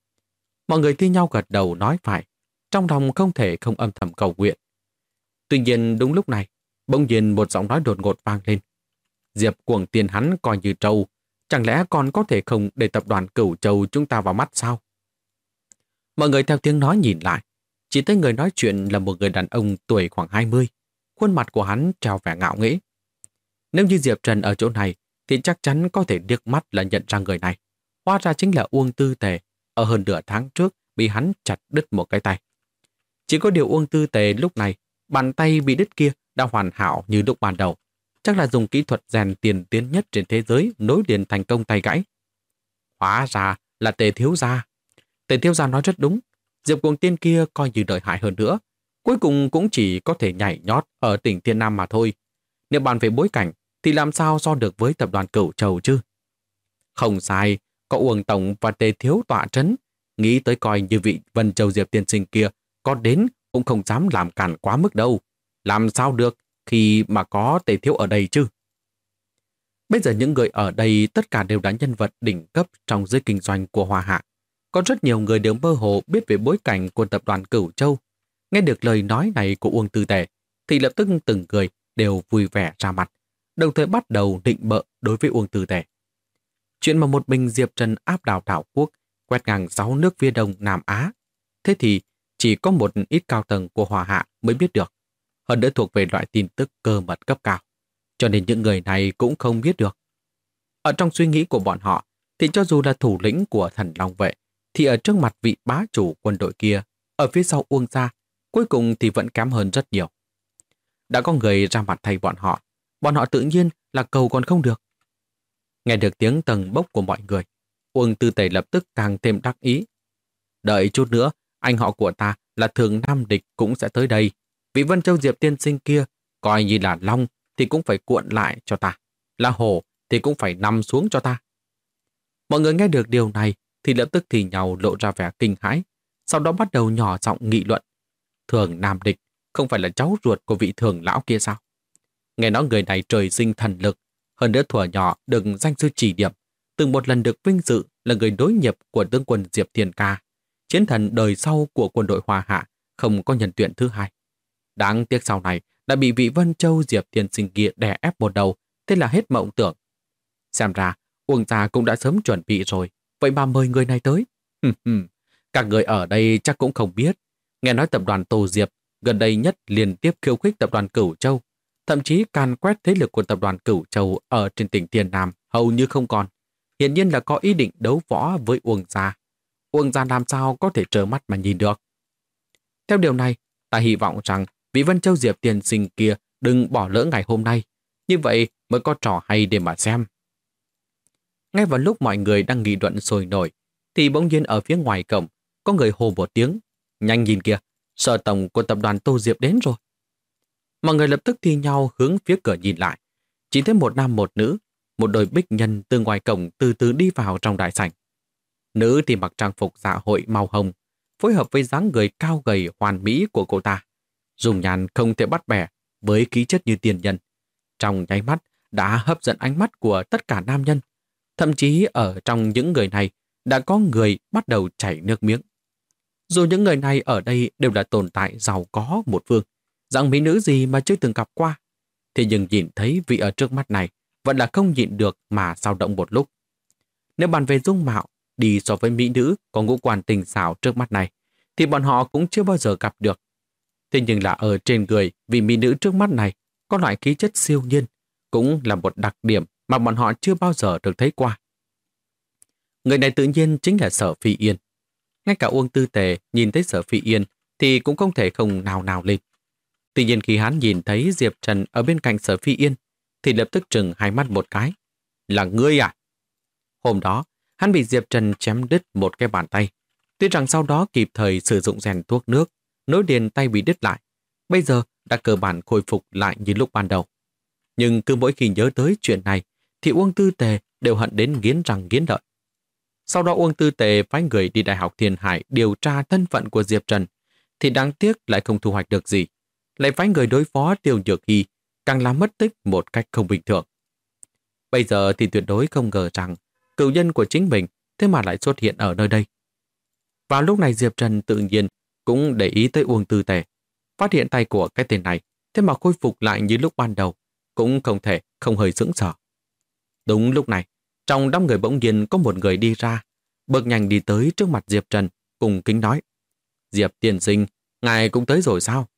Mọi người thi nhau gật đầu nói phải, trong lòng không thể không âm thầm cầu nguyện. Tuy nhiên đúng lúc này, bỗng nhiên một giọng nói đột ngột vang lên. Diệp Cuồng Tiên hắn coi như trâu, chẳng lẽ còn có thể không để tập đoàn Cửu Châu chúng ta vào mắt sao? Mọi người theo tiếng nói nhìn lại, chỉ thấy người nói chuyện là một người đàn ông tuổi khoảng 20, khuôn mặt của hắn trao vẻ ngạo nghễ. Nếu như Diệp Trần ở chỗ này thì chắc chắn có thể liếc mắt là nhận ra người này. Hóa ra chính là Uông Tư Tề, ở hơn nửa tháng trước bị hắn chặt đứt một cái tay. Chỉ có điều Uông Tư Tề lúc này, bàn tay bị đứt kia đã hoàn hảo như lúc ban đầu. Chắc là dùng kỹ thuật rèn tiền tiến nhất trên thế giới nối liền thành công tay gãy. Hóa ra là Tề thiếu gia. Tề thiếu gia nói rất đúng. Diệp Cuồng Tiên kia coi như lợi hại hơn nữa. Cuối cùng cũng chỉ có thể nhảy nhót ở tỉnh Thiên Nam mà thôi. Nếu bàn về bối cảnh thì làm sao so được với tập đoàn Cửu Châu chứ? Không sai, có Uông Tổng và Tề thiếu tọa trấn. Nghĩ tới coi như vị Vân Châu Diệp tiên sinh kia có đến cũng không dám làm cản quá mức đâu. Làm sao được khi mà có Tề thiếu ở đây chứ? Bây giờ những người ở đây tất cả đều là nhân vật đỉnh cấp trong giới kinh doanh của Hoa Hạ. Có rất nhiều người đều mơ hồ biết về bối cảnh của tập đoàn Cửu Châu. Nghe được lời nói này của Uông Tư Tề thì lập tức từng người đều vui vẻ ra mặt, đồng thời bắt đầu định bợ đối với Uông Tư Tề. Chuyện mà một mình Diệp Trần áp đảo đảo quốc, quét ngang 6 nước phía đông Nam Á. Thế thì chỉ có một ít cao tầng của Hoa Hạ mới biết được. Hơn nữa thuộc về loại tin tức cơ mật cấp cao. Cho nên những người này cũng không biết được. Ở trong suy nghĩ của bọn họ thì cho dù là thủ lĩnh của Thần Long Vệ thì ở trước mặt vị bá chủ quân đội kia ở phía sau Uông gia cuối cùng thì vẫn kém hơn rất nhiều. Đã có người ra mặt thay bọn họ tự nhiên là cầu còn không được. Nghe được tiếng tầng bốc của mọi người, Uông Tư Tề lập tức càng thêm đắc ý. Đợi chút nữa, anh họ của ta là Thường Nam Địch cũng sẽ tới đây. Vị Vân Châu Diệp tiên sinh kia, coi như là long thì cũng phải cuộn lại cho ta, là hổ thì cũng phải nằm xuống cho ta. Mọi người nghe được điều này thì lập tức thì nhau lộ ra vẻ kinh hãi, sau đó bắt đầu nhỏ giọng nghị luận. Thường Nam Địch không phải là cháu ruột của vị thường lão kia sao? Nghe nói người này trời sinh thần lực, hơn nữa thuở nhỏ được danh sư chỉ điểm, từng một lần được vinh dự là người đối nghiệp của tướng quân Diệp Thiên Ca. chiến thần đời sau của quân đội Hoa Hạ không có nhân tuyển thứ hai. Đáng tiếc sau này đã bị vị Vân Châu Diệp tiên sinh kia đè ép một đầu, thế là hết mộng tưởng. Xem ra, Uông gia cũng đã sớm chuẩn bị rồi, vậy mà mời người này tới. Các người ở đây chắc cũng không biết. Nghe nói tập đoàn Tô Diệp gần đây nhất liên tiếp khiêu khích tập đoàn Cửu Châu, thậm chí càn quét thế lực của tập đoàn Cửu Châu ở trên tỉnh Tiền Nam hầu như không còn. Hiển nhiên là có ý định đấu võ với Uông gia. Uông gia làm sao có thể trơ mắt mà nhìn được. Theo điều này, ta hy vọng rằng vị Vân Châu Diệp tiên sinh kia đừng bỏ lỡ ngày hôm nay. Như vậy mới có trò hay để mà xem. Ngay vào lúc mọi người đang nghị luận sôi nổi, thì bỗng nhiên ở phía ngoài cổng có người hô một tiếng. Nhanh nhìn kìa, sở tổng của tập đoàn Tô Diệp đến rồi. Mọi người lập tức thi nhau hướng phía cửa nhìn lại. Chỉ thấy một nam một nữ, một đôi bích nhân từ ngoài cổng từ từ đi vào trong đại sảnh. Nữ thì mặc trang phục dạ hội màu hồng, phối hợp với dáng người cao gầy hoàn mỹ của cô ta. Dùng nhàn không thể bắt bẻ với khí chất như tiền nhân. Trong nháy mắt đã hấp dẫn ánh mắt của tất cả nam nhân. Thậm chí ở trong những người này đã có người bắt đầu chảy nước miếng. Dù những người này ở đây đều là tồn tại giàu có một phương, dạng mỹ nữ gì mà chưa từng gặp qua. Thế nhưng nhìn thấy vị ở trước mắt này vẫn là không nhịn được mà dao động một lúc. Nếu bàn về dung mạo, đi so với mỹ nữ có ngũ quan tình xảo trước mắt này, thì bọn họ cũng chưa bao giờ gặp được. Thế nhưng là ở trên người vị mỹ nữ trước mắt này có loại khí chất siêu nhiên, cũng là một đặc điểm mà bọn họ chưa bao giờ được thấy qua. Người này tự nhiên chính là Sở Phi Yên. Ngay cả Uông Tư Tề nhìn thấy Sở Phi Yên thì cũng không thể không nào nào lên. Tuy nhiên khi hắn nhìn thấy Diệp Trần ở bên cạnh Sở Phi Yên thì lập tức trừng hai mắt một cái. Là ngươi à? Hôm đó, hắn bị Diệp Trần chém đứt một cái bàn tay. Tuy rằng sau đó kịp thời sử dụng rèn thuốc nước, nối liền tay bị đứt lại. Bây giờ đã cơ bản khôi phục lại như lúc ban đầu. Nhưng cứ mỗi khi nhớ tới chuyện này thì Uông Tư Tề đều hận đến nghiến răng nghiến lợi. Sau đó Uông Tư Tề phái người đi Đại học Thiên Hải điều tra thân phận của Diệp Trần, thì đáng tiếc lại không thu hoạch được gì. Lại phái người đối phó Tiêu Nhược Hy, càng làm mất tích một cách không bình thường. Bây giờ thì tuyệt đối không ngờ rằng cựu nhân của chính mình thế mà lại xuất hiện ở nơi đây. Vào lúc này Diệp Trần tự nhiên cũng để ý tới Uông Tư Tề, phát hiện tay của cái tên này thế mà khôi phục lại như lúc ban đầu, cũng không thể không hơi sững sờ. Đúng lúc này, trong đám người bỗng nhiên có một người đi ra, bước nhanh đi tới trước mặt Diệp Trần, cùng kính nói: Diệp tiên sinh, ngài cũng tới rồi sao?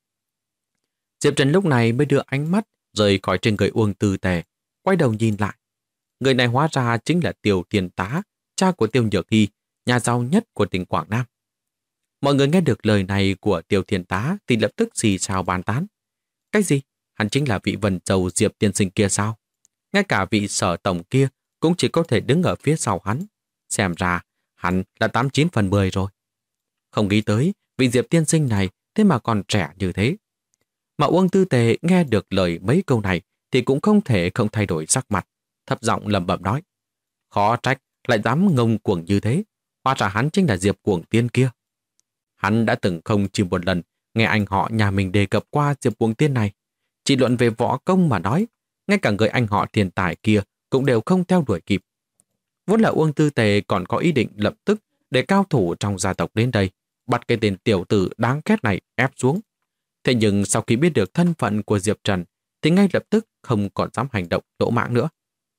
Diệp Trần lúc này mới đưa ánh mắt rời khỏi trên người Uông Tư Tề, quay đầu nhìn lại. Người này hóa ra chính là Tiêu Thiên Tá, cha của Tiêu Nhược Hy, nhà giàu nhất của tỉnh Quảng Nam. Mọi người nghe được lời này của Tiêu Thiên Tá thì lập tức xì xào bàn tán. Cái gì? Hắn chính là vị Vân Châu Diệp tiên sinh kia sao? Ngay cả vị Sở tổng kia cũng chỉ có thể đứng ở phía sau hắn. Xem ra hắn là 89 phần 10 rồi. Không nghĩ tới vị Diệp tiên sinh này thế mà còn trẻ như thế. Mà Uông Tư Tề nghe được lời mấy câu này thì cũng không thể không thay đổi sắc mặt, thấp giọng lẩm bẩm nói: khó trách lại dám ngông cuồng như thế, hóa ra hắn chính là Diệp Cuồng Tiên kia. Hắn đã từng không chỉ một lần nghe anh họ nhà mình đề cập qua Diệp Cuồng Tiên này. Chỉ luận về võ công mà nói, ngay cả người anh họ thiên tài kia cũng đều không theo đuổi kịp. Vốn là Uông Tư Tề còn có ý định lập tức để cao thủ trong gia tộc đến đây, bắt cái tên tiểu tử đáng ghét này ép xuống. Thế nhưng sau khi biết được thân phận của Diệp Trần thì ngay lập tức không còn dám hành động lỗ mãng nữa.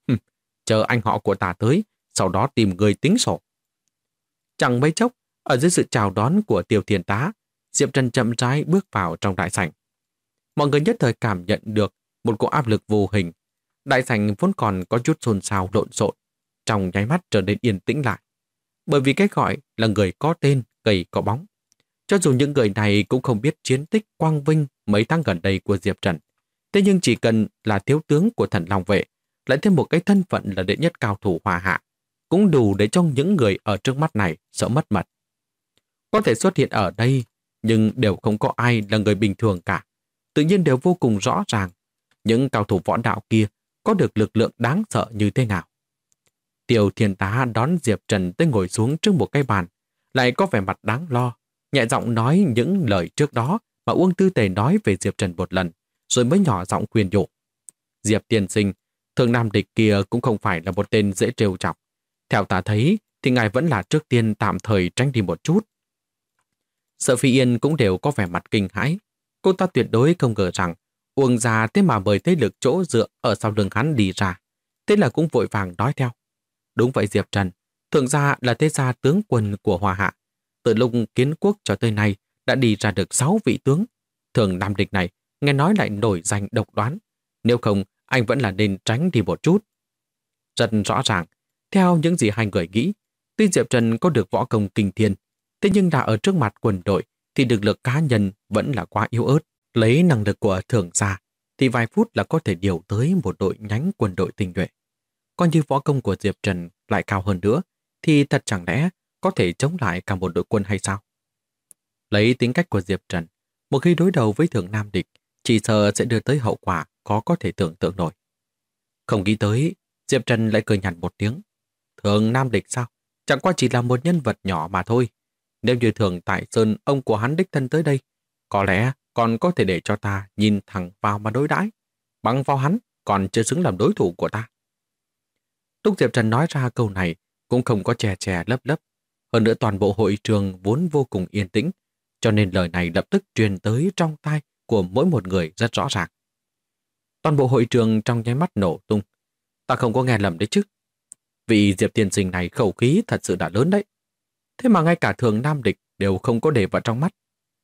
Chờ anh họ của ta tới, sau đó tìm người tính sổ. Chẳng mấy chốc, ở dưới sự chào đón của Tiêu Thiên Tá, Diệp Trần chậm rãi bước vào trong đại sảnh. Mọi người nhất thời cảm nhận được một cỗ áp lực vô hình. Đại sảnh vốn còn có chút xôn xao lộn xộn, trong nháy mắt trở nên yên tĩnh lại. Bởi vì cái gọi là người có tên, gầy có bóng. Cho dù những người này cũng không biết chiến tích quang vinh mấy tháng gần đây của Diệp Trần, thế nhưng chỉ cần là thiếu tướng của Thần Long Vệ, lại thêm một cái thân phận là đệ nhất cao thủ Hoa Hạ, cũng đủ để cho những người ở trước mắt này sợ mất mật. Có thể xuất hiện ở đây, nhưng đều không có ai là người bình thường cả. Tự nhiên đều vô cùng rõ ràng, những cao thủ võ đạo kia có được lực lượng đáng sợ như thế nào. Tiêu Thiên Tá đón Diệp Trần tới ngồi xuống trước một cái bàn, lại có vẻ mặt đáng lo, nhẹ giọng nói những lời trước đó mà Uông Tư Tề nói về Diệp Trần một lần, rồi mới nhỏ giọng khuyên nhủ. Diệp tiên sinh, Thường Nam địch kia cũng không phải là một tên dễ trêu chọc. Theo ta thấy thì ngài vẫn là trước tiên tạm thời tránh đi một chút. Sở Phi Yên cũng đều có vẻ mặt kinh hãi. Cô ta tuyệt đối không ngờ rằng Uông gia thế mà mời thế lực chỗ dựa ở sau lưng hắn đi ra. Thế là cũng vội vàng nói theo. Đúng vậy Diệp Trần, Thượng gia là thế gia tướng quân của Hoa Hạ. Từ lúc kiến quốc cho tới nay đã đi ra được 6 vị tướng. Thường Nam Địch này nghe nói lại nổi danh độc đoán. Nếu không, anh vẫn là nên tránh đi một chút. Rất rõ ràng, theo những gì hai người nghĩ, tuy Diệp Trần có được võ công kinh thiên, thế nhưng đã ở trước mặt quân đội thì thực lực cá nhân vẫn là quá yếu ớt. Lấy năng lực của Thường gia thì vài phút là có thể điều tới một đội nhánh quân đội tinh nhuệ. Còn như võ công của Diệp Trần lại cao hơn nữa, thì thật chẳng lẽ có thể chống lại cả một đội quân hay sao? Lấy tính cách của Diệp Trần, một khi đối đầu với Thường Nam Địch, chỉ sợ sẽ đưa tới hậu quả có thể tưởng tượng nổi. Không nghĩ tới, Diệp Trần lại cười nhạt một tiếng. Thường Nam Địch sao? Chẳng qua chỉ là một nhân vật nhỏ mà thôi. Nếu như Thường Tại Sơn ông của hắn đích thân tới đây, có lẽ còn có thể để cho ta nhìn thẳng vào mà đối đãi. Bằng vào hắn còn chưa xứng làm đối thủ của ta. Lúc Diệp Trần nói ra câu này cũng không có chè chè lấp lấp. Hơn nữa toàn bộ hội trường vốn vô cùng yên tĩnh, cho nên lời này lập tức truyền tới trong tai của mỗi một người rất rõ ràng. Toàn bộ hội trường trong nháy mắt nổ tung. Ta không có nghe lầm đấy chứ. Vị Diệp tiên sinh này khẩu khí thật sự đã lớn đấy. Thế mà ngay cả Thường Nam Địch đều không có để vào trong mắt.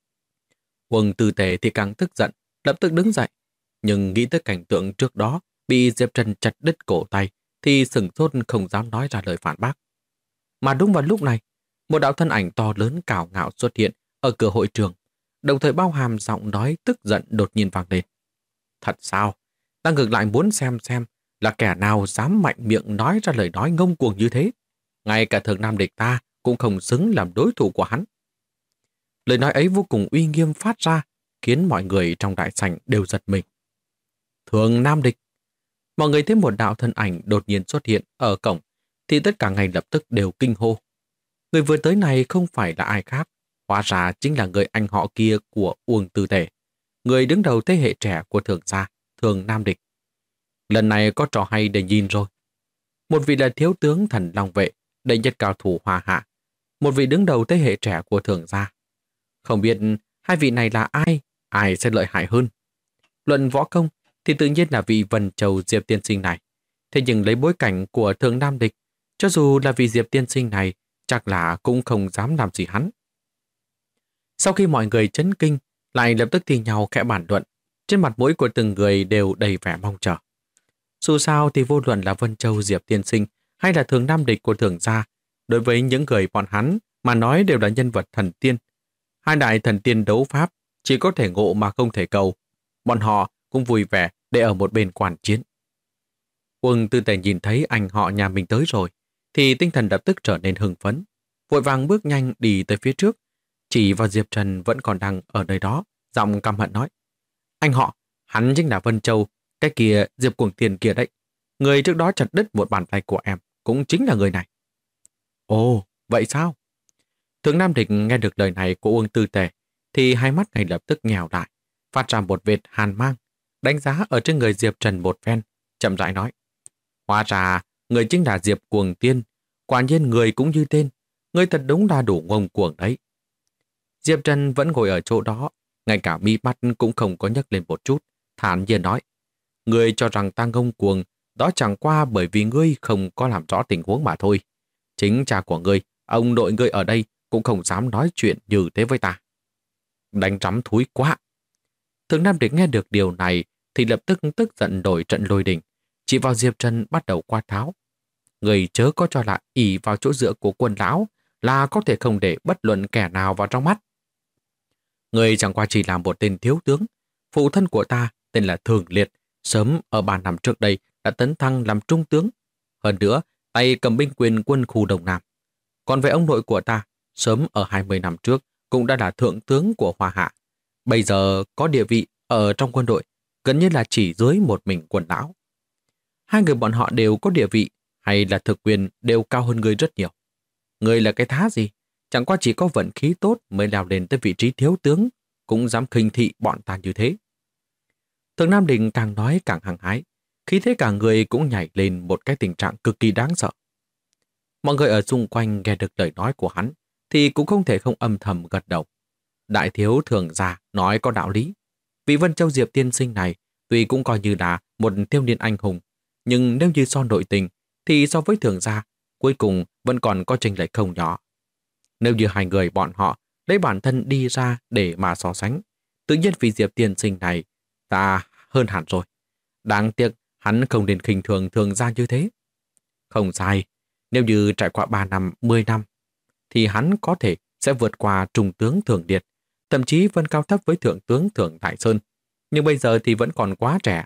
Uông Tư Tề thì càng tức giận, lập tức đứng dậy. Nhưng nghĩ tới cảnh tượng trước đó bị Diệp Trần chặt đứt cổ tay thì sửng sốt không dám nói ra lời phản bác. Mà đúng vào lúc này, một đạo thân ảnh to lớn cào ngạo xuất hiện ở cửa hội trường, đồng thời bao hàm giọng nói tức giận đột nhiên vang lên. Thật sao? Ta ngược lại muốn xem là kẻ nào dám mạnh miệng nói ra lời nói ngông cuồng như thế. Ngay cả Thường Nam Địch ta cũng không xứng làm đối thủ của hắn. Lời nói ấy vô cùng uy nghiêm phát ra, khiến mọi người trong đại sảnh đều giật mình. Thường Nam Địch. Mọi người thấy một đạo thân ảnh đột nhiên xuất hiện ở cổng, thì tất cả ngay lập tức đều kinh hô. Người vừa tới này không phải là ai khác, hóa ra chính là người anh họ kia của Uông Tư Tề, người đứng đầu thế hệ trẻ của Thường gia, Thường Nam Địch. Lần này có trò hay để nhìn rồi. Một vị là thiếu tướng Thần Long Vệ, đệ nhất cao thủ Hoa Hạ, một vị đứng đầu thế hệ trẻ của Thường gia. Không biết hai vị này là ai sẽ lợi hại hơn. Luận võ công thì tự nhiên là vị Vân Châu Diệp tiên sinh này. Thế nhưng lấy bối cảnh của Thường Nam Địch, cho dù là vị Diệp tiên sinh này, chắc là cũng không dám làm gì hắn. Sau khi mọi người chấn kinh, lại lập tức thi nhau khẽ bàn luận, trên mặt mũi của từng người đều đầy vẻ mong chờ. Dù sao thì vô luận là Vân Châu Diệp tiên sinh hay là Thường Nam Địch của Thường gia, đối với những người bọn hắn mà nói đều là nhân vật thần tiên. Hai đại thần tiên đấu pháp chỉ có thể ngộ mà không thể cầu. Bọn họ cũng vui vẻ để ở một bên quan chiến. Uông Tư Tề nhìn thấy anh họ nhà mình tới rồi, thì tinh thần lập tức trở nên hưng phấn. Vội vàng bước nhanh đi tới phía trước, chỉ vào Diệp Trần vẫn còn đang ở nơi đó, giọng căm hận nói. Anh họ, hắn chính là Vân Châu, cái kia Diệp Cuồng Tiền kia đấy. Người trước đó chặt đứt một bàn tay của em, cũng chính là người này. Ồ, vậy sao? Thường Nam Địch nghe được lời này của Uông Tư Tề, thì hai mắt ngay lập tức nhèo lại, phát ra một vệt hàn mang, đánh giá ở trên người Diệp Trần một phen, chậm rãi nói. Hóa ra, người chính là Diệp Cuồng Tiên, quả nhiên người cũng như tên, người thật đúng là đủ ngông cuồng đấy. Diệp Trần vẫn ngồi ở chỗ đó, ngay cả mí mắt cũng không có nhấc lên một chút, thản nhiên nói. Người cho rằng ta ngông cuồng, đó chẳng qua bởi vì ngươi không có làm rõ tình huống mà thôi. Chính cha của ngươi, ông nội ngươi ở đây cũng không dám nói chuyện như thế với ta. Đánh rắm thúi quá. Thường Nam Địch nghe được điều này thì lập tức tức giận đổi trận lôi đình, chỉ vào Diệp Trần bắt đầu quát tháo. Người chớ có cho là ỷ vào chỗ dựa của quân lão là có thể không để bất luận kẻ nào vào trong mắt. Người chẳng qua chỉ là một tên thiếu tướng. Phụ thân của ta tên là Thường Liệt, sớm ở 3 năm trước đây đã tấn thăng làm trung tướng. Hơn nữa, tay cầm binh quyền quân khu Đông Nam. Còn về ông nội của ta, sớm ở 20 năm trước cũng đã là thượng tướng của Hoa Hạ. Bây giờ có địa vị ở trong quân đội, gần như là chỉ dưới một mình quân lão. Hai người bọn họ đều có địa vị hay là thực quyền đều cao hơn người rất nhiều. Người là cái thá gì? Chẳng qua chỉ có vận khí tốt mới leo lên tới vị trí thiếu tướng, cũng dám khinh thị bọn ta như thế. Thường Nam Đình càng nói càng hăng hái, khí thế cả người cũng nhảy lên một cái tình trạng cực kỳ đáng sợ. Mọi người ở xung quanh nghe được lời nói của hắn thì cũng không thể không âm thầm gật đầu. Đại thiếu thường già nói có đạo lý. Vị Vân Châu Diệp tiên sinh này tuy cũng coi như là một thiếu niên anh hùng, nhưng nếu như so nội tình thì so với thường gia, cuối cùng vẫn còn có chênh lệch không nhỏ. Nếu như hai người bọn họ lấy bản thân đi ra để mà so sánh, tự nhiên vị Diệp tiên sinh này ta hơn hẳn rồi. Đáng tiếc hắn không nên khinh thường thường gia như thế. Không sai, nếu như trải qua 3 năm, 10 năm, thì hắn có thể sẽ vượt qua trung tướng Thường Điệt, thậm chí vân cao thấp với thượng tướng Thường Đại Sơn. Nhưng bây giờ thì vẫn còn quá trẻ.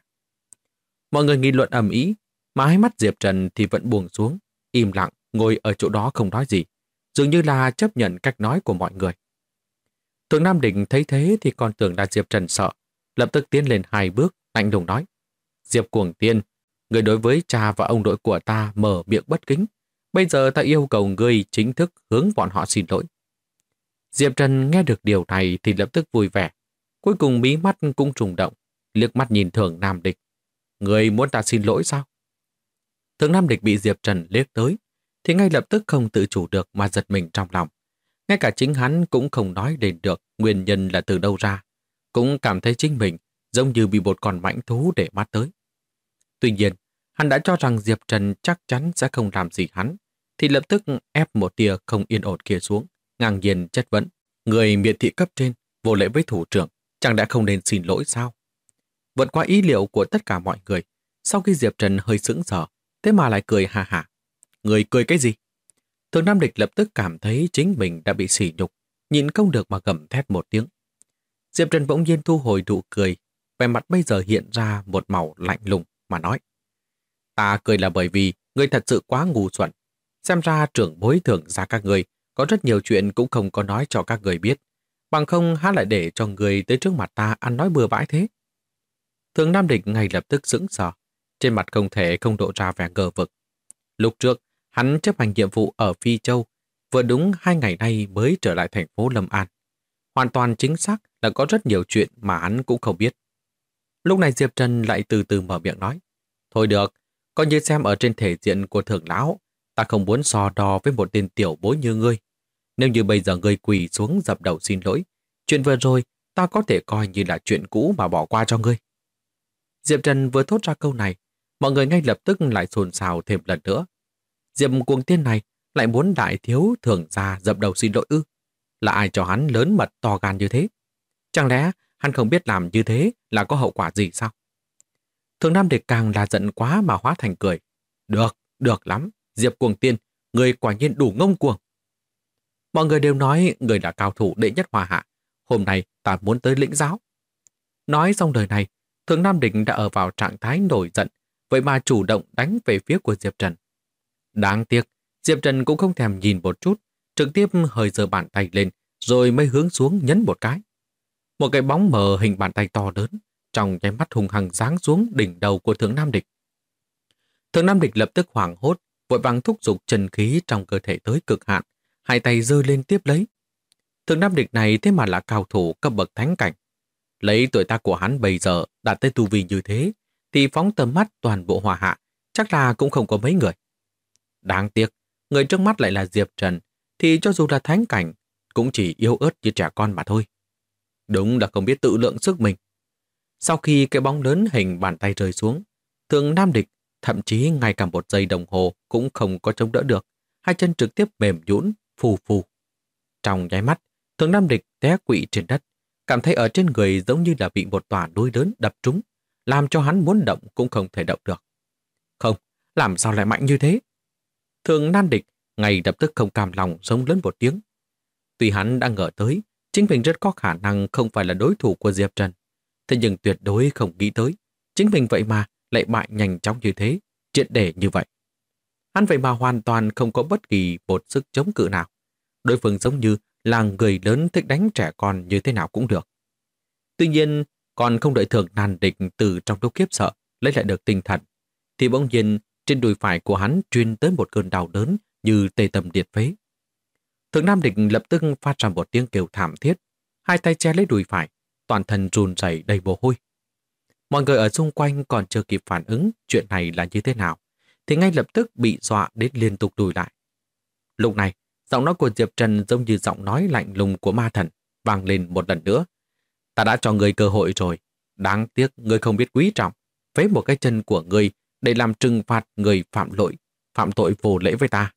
Mọi người nghị luận ầm ĩ, mà hai mắt Diệp Trần thì vẫn buông xuống, im lặng ngồi ở chỗ đó không nói gì, dường như là chấp nhận cách nói của mọi người. Thường Nam Định thấy thế thì còn tưởng là Diệp Trần sợ, lập tức tiến lên 2 bước, lạnh lùng nói: Diệp Cuồng Tiên, người đối với cha và ông nội của ta mở miệng bất kính. Bây giờ ta yêu cầu ngươi chính thức hướng bọn họ xin lỗi. Diệp Trần nghe được điều này thì lập tức vui vẻ. Cuối cùng mí mắt cũng trùng động, liếc mắt nhìn Thường Nam Địch. Ngươi muốn ta xin lỗi sao? Thường Nam Địch bị Diệp Trần liếc tới, thì ngay lập tức không tự chủ được mà giật mình trong lòng. Ngay cả chính hắn cũng không nói đến được nguyên nhân là từ đâu ra. Cũng cảm thấy chính mình giống như bị một con mãnh thú để mắt tới. Tuy nhiên, hắn đã cho rằng Diệp Trần chắc chắn sẽ không làm gì hắn, thì lập tức ép một tia không yên ổn kia xuống, ngang nhiên chất vấn. Người miệt thị cấp trên, vô lễ với thủ trưởng, chẳng đã không nên xin lỗi sao? Vượt qua ý liệu của tất cả mọi người, sau khi Diệp Trần hơi sững sờ, thế mà lại cười ha hả. Người cười cái gì? Thường Nam Địch lập tức cảm thấy chính mình đã bị sỉ nhục, nhịn không được mà gầm thét một tiếng. Diệp Trần bỗng nhiên thu hồi nụ cười, vẻ mặt bây giờ hiện ra một màu lạnh lùng mà nói. Ta cười là bởi vì người thật sự quá ngu xuẩn. Xem ra trưởng bối Thường gia các người có rất nhiều chuyện cũng không có nói cho các người biết. Bằng không há lại để cho người tới trước mặt ta ăn nói bừa bãi thế. Thường Nam Địch ngay lập tức sững sờ, trên mặt không thể không độ ra vẻ ngờ vực. Lúc trước, hắn chấp hành nhiệm vụ ở Phi Châu, vừa đúng 2 ngày nay mới trở lại thành phố Lâm An. Hoàn toàn chính xác là có rất nhiều chuyện mà hắn cũng không biết. Lúc này Diệp Trần lại từ từ mở miệng nói. Thôi được, coi như xem ở trên thể diện của Thường lão, ta không muốn so đo với một tên tiểu bối như ngươi. Nếu như bây giờ ngươi quỳ xuống dập đầu xin lỗi, chuyện vừa rồi ta có thể coi như là chuyện cũ mà bỏ qua cho ngươi. Diệp Trần vừa thốt ra câu này, mọi người ngay lập tức lại xôn xao thêm lần nữa. Diệp Cuồng Tiên này lại muốn đại thiếu Thường gia dập đầu xin lỗi ư? Là ai cho hắn lớn mật to gan như thế? Chẳng lẽ hắn không biết làm như thế là có hậu quả gì sao? Thường Nam Địch càng là giận quá mà hóa thành cười. Được, được lắm, Diệp Cuồng Tiên, người quả nhiên đủ ngông cuồng. Mọi người đều nói người là cao thủ đệ nhất Hoa Hạ. Hôm nay ta muốn tới lĩnh giáo. Nói xong lời này, Thường Nam Địch đã ở vào trạng thái nổi giận, vậy mà chủ động đánh về phía của Diệp Trần. Đáng tiếc, Diệp Trần cũng không thèm nhìn một chút, trực tiếp hơi giơ bàn tay lên, rồi mới hướng xuống nhấn một cái. Một cái bóng mờ hình bàn tay to lớn, trong nháy mắt hùng hăng giáng xuống đỉnh đầu của Thường Nam Địch. Thường Nam Địch lập tức hoảng hốt, vội vàng thúc giục chân khí trong cơ thể tới cực hạn, hai tay giơ lên tiếp lấy. Thường Nam Địch này thế mà là cao thủ cấp bậc thánh cảnh. Lấy tuổi tác của hắn bây giờ đạt tới tu vi như thế, thì phóng tầm mắt toàn bộ Hoa Hạ, chắc là cũng không có mấy người. Đáng tiếc, người trước mắt lại là Diệp Trần, thì cho dù là thánh cảnh, cũng chỉ yếu ớt như trẻ con mà thôi. Đúng là không biết tự lượng sức mình. Sau khi cái bóng lớn hình bàn tay rơi xuống, Thường Nam Địch thậm chí ngay cả 1 giây đồng hồ cũng không có chống đỡ được, hai chân trực tiếp mềm nhũn, phù phù. Trong nháy mắt, Thường Nam Địch té quỵ trên đất, cảm thấy ở trên người giống như là bị một tòa núi lớn đập trúng, làm cho hắn muốn động cũng không thể động được. Không, làm sao lại mạnh như thế? Thường Nam Địch ngay lập tức không cam lòng giống lớn một tiếng. Tuy hắn đã ngờ tới, chính mình rất có khả năng không phải là đối thủ của Diệp Trần, thế nhưng tuyệt đối không nghĩ tới, chính mình vậy mà lại bại nhanh chóng như thế, triệt để như vậy. Hắn vậy mà hoàn toàn không có bất kỳ một sức chống cự nào. Đối phương giống như là người lớn thích đánh trẻ con như thế nào cũng được. Tuy nhiên, còn không đợi Thường Nam Địch từ trong lúc khiếp sợ lấy lại được tinh thần, thì bỗng nhiên trên đùi phải của hắn truyền tới một cơn đau đớn như tê tâm liệt phế. Thường Nam Địch lập tức phát ra một tiếng kêu thảm thiết, hai tay che lấy đùi phải, toàn thân run rẩy đầy mồ hôi. Mọi người ở xung quanh còn chưa kịp phản ứng chuyện này là như thế nào, thì ngay lập tức bị dọa đến liên tục lùi lại. Lúc này, giọng nói của Diệp Trần giống như giọng nói lạnh lùng của ma thần. vang lên một lần nữa. Ta đã cho ngươi cơ hội rồi. Đáng tiếc ngươi không biết quý trọng. Phế một cái chân của ngươi để làm trừng phạt người phạm tội vô lễ với ta.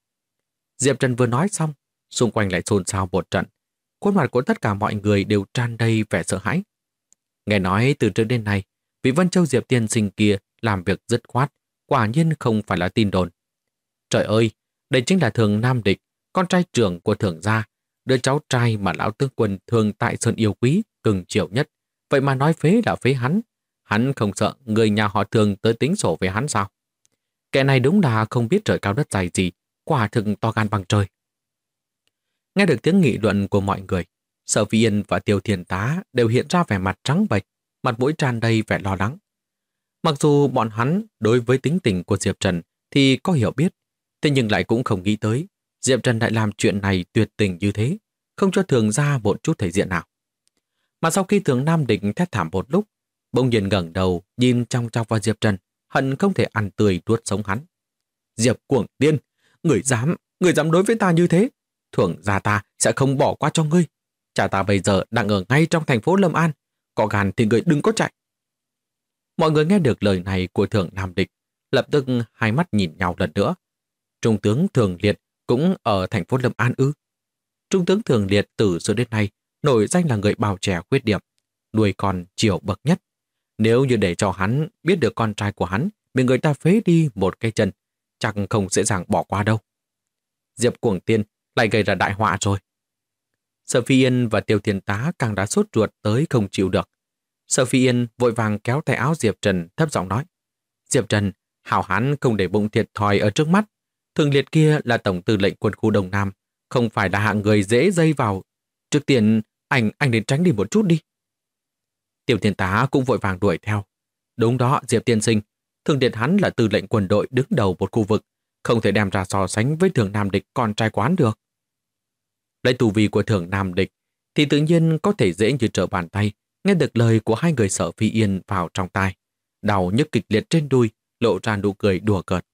Diệp Trần vừa nói xong, xung quanh lại xôn xao một trận. Khuôn mặt của tất cả mọi người đều tràn đầy vẻ sợ hãi. Nghe nói từ trước đến nay, vị Vân Châu Diệp tiên sinh kia làm việc dứt khoát, quả nhiên không phải là tin đồn. Trời ơi, đây chính là Thường Nam Địch, con trai trưởng của Thường gia, đứa cháu trai mà lão tướng quân Thường Tại Sơn yêu quý, cưng chiều nhất. Vậy mà nói phế là phế hắn. Hắn không sợ người nhà họ Thường tới tính sổ với hắn sao? Kẻ này đúng là không biết trời cao đất dày gì, quả thực to gan bằng trời. Nghe được tiếng nghị luận của mọi người, Sở Phi Yên và Tiêu Thiên Tá đều hiện ra vẻ mặt trắng bệch, mặt mũi tràn đầy vẻ lo lắng. Mặc dù bọn hắn đối với tính tình của Diệp Trần thì có hiểu biết, thế nhưng lại cũng không nghĩ tới Diệp Trần lại làm chuyện này tuyệt tình như thế, không cho Thường gia một chút thể diện nào. Mà sau khi Thường Nam Định thét thảm một lúc, bỗng nhiên ngẩng đầu nhìn trong chọc vào Diệp Trần, hận không thể ăn tươi nuốt sống hắn. Diệp Cuồng Tiên, người dám đối với ta như thế, Thường gia ta sẽ không bỏ qua cho ngươi. Cha ta bây giờ đang ở ngay trong thành phố Lâm An, có gan thì người đừng có chạy. Mọi người nghe được lời này của Thường Nam Địch, lập tức hai mắt nhìn nhau lần nữa. Trung tướng Thường Liệt cũng ở thành phố Lâm An ư? Trung tướng Thường Liệt từ xưa đến nay nổi danh là người bào trẻ khuyết điểm, nuôi con chiều bậc nhất. Nếu như để cho hắn biết được con trai của hắn bị người ta phế đi một cái chân, chắc không dễ dàng bỏ qua đâu. Diệp Cuồng Tiên lại gây ra đại họa rồi. Sở Phi Yên và Tiêu Thiên Tá càng đã sốt ruột tới không chịu được. Sở Phi Yên vội vàng kéo tay áo Diệp Trần thấp giọng nói: Diệp Trần, hảo hán không để bụng thiệt thòi ở trước mắt. Thường Liệt kia là tổng tư lệnh quân khu Đông Nam, không phải là hạng người dễ dây vào. Trước tiên, anh nên tránh đi một chút đi. Tiêu Thiên Tá cũng vội vàng đuổi theo. Đúng đó, Diệp tiên sinh, Thường Liệt hắn là tư lệnh quân đội đứng đầu một khu vực, không thể đem ra so sánh với Thường Nam Địch con trai quán được. Lấy tù vi của Thường Nam Địch thì tự nhiên có thể dễ như trở bàn tay nghe được lời của hai người Sở Phi Yên vào trong tai. Đau nhức kịch liệt trên đùi, lộ ra nụ cười đùa cợt.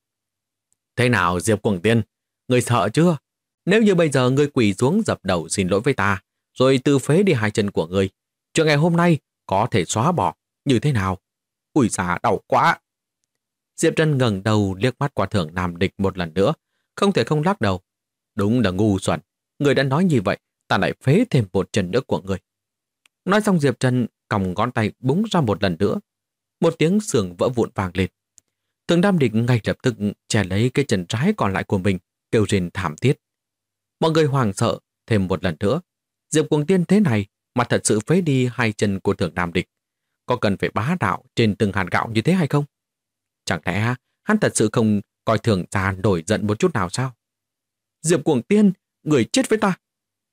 Thế nào Diệp Cuồng Tiên, người sợ chưa? Nếu như bây giờ ngươi quỳ xuống dập đầu xin lỗi với ta, rồi tự phế đi hai chân của ngươi, chuyện ngày hôm nay có thể xóa bỏ, như thế nào? Ui già, đau quá! Diệp Trần ngẩng đầu liếc mắt qua Thường Nam Địch một lần nữa, không thể không lắc đầu. Đúng là ngu xuẩn, người đã nói như vậy, ta lại phế thêm một chân nữa của người. Nói xong Diệp Trần còng ngón tay búng ra một lần nữa. Một tiếng xương vỡ vụn vang lên. Thường Nam Địch ngay lập tức chè lấy cái chân trái còn lại của mình, kêu rên thảm thiết. Mọi người hoảng sợ thêm một lần nữa. Diệp Cuồng Tiên thế này mà thật sự phế đi hai chân của Thường Nam Địch. Có cần phải bá đạo trên từng hạt gạo như thế hay không? Chẳng lẽ hắn thật sự không coi Thường gia nổi giận một chút nào sao? Diệp Cuồng Tiên, người chết với ta!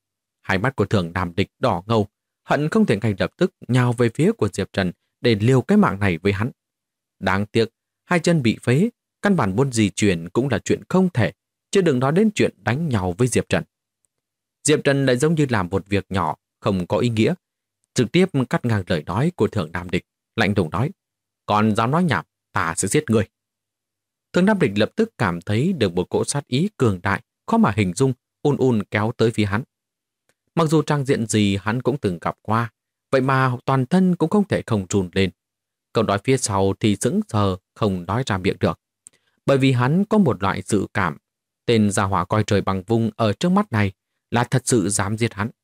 Hai mắt của Thường Nam Địch đỏ ngầu, hận không thể ngay lập tức nhào về phía của Diệp Trần để liều cái mạng này với hắn. Đáng tiếc, hai chân bị phế, căn bản muốn di chuyển cũng là chuyện không thể, chứ đừng nói đến chuyện đánh nhau với Diệp Trần. Diệp Trần lại giống như làm một việc nhỏ, không có ý nghĩa, trực tiếp cắt ngang lời nói của Thường Nam Địch, lạnh lùng nói: còn dám nói nhảm, ta sẽ giết người. Thường Nam Địch lập tức cảm thấy được một cỗ sát ý cường đại, khó mà hình dung, ùn kéo tới phía hắn. Mặc dù trang diện gì hắn cũng từng gặp qua, vậy mà toàn thân cũng không thể không run lên. Câu nói phía sau thì sững sờ không nói ra miệng được. Bởi vì hắn có một loại dự cảm, tên gia hỏa coi trời bằng vung ở trước mắt này là thật sự dám giết hắn.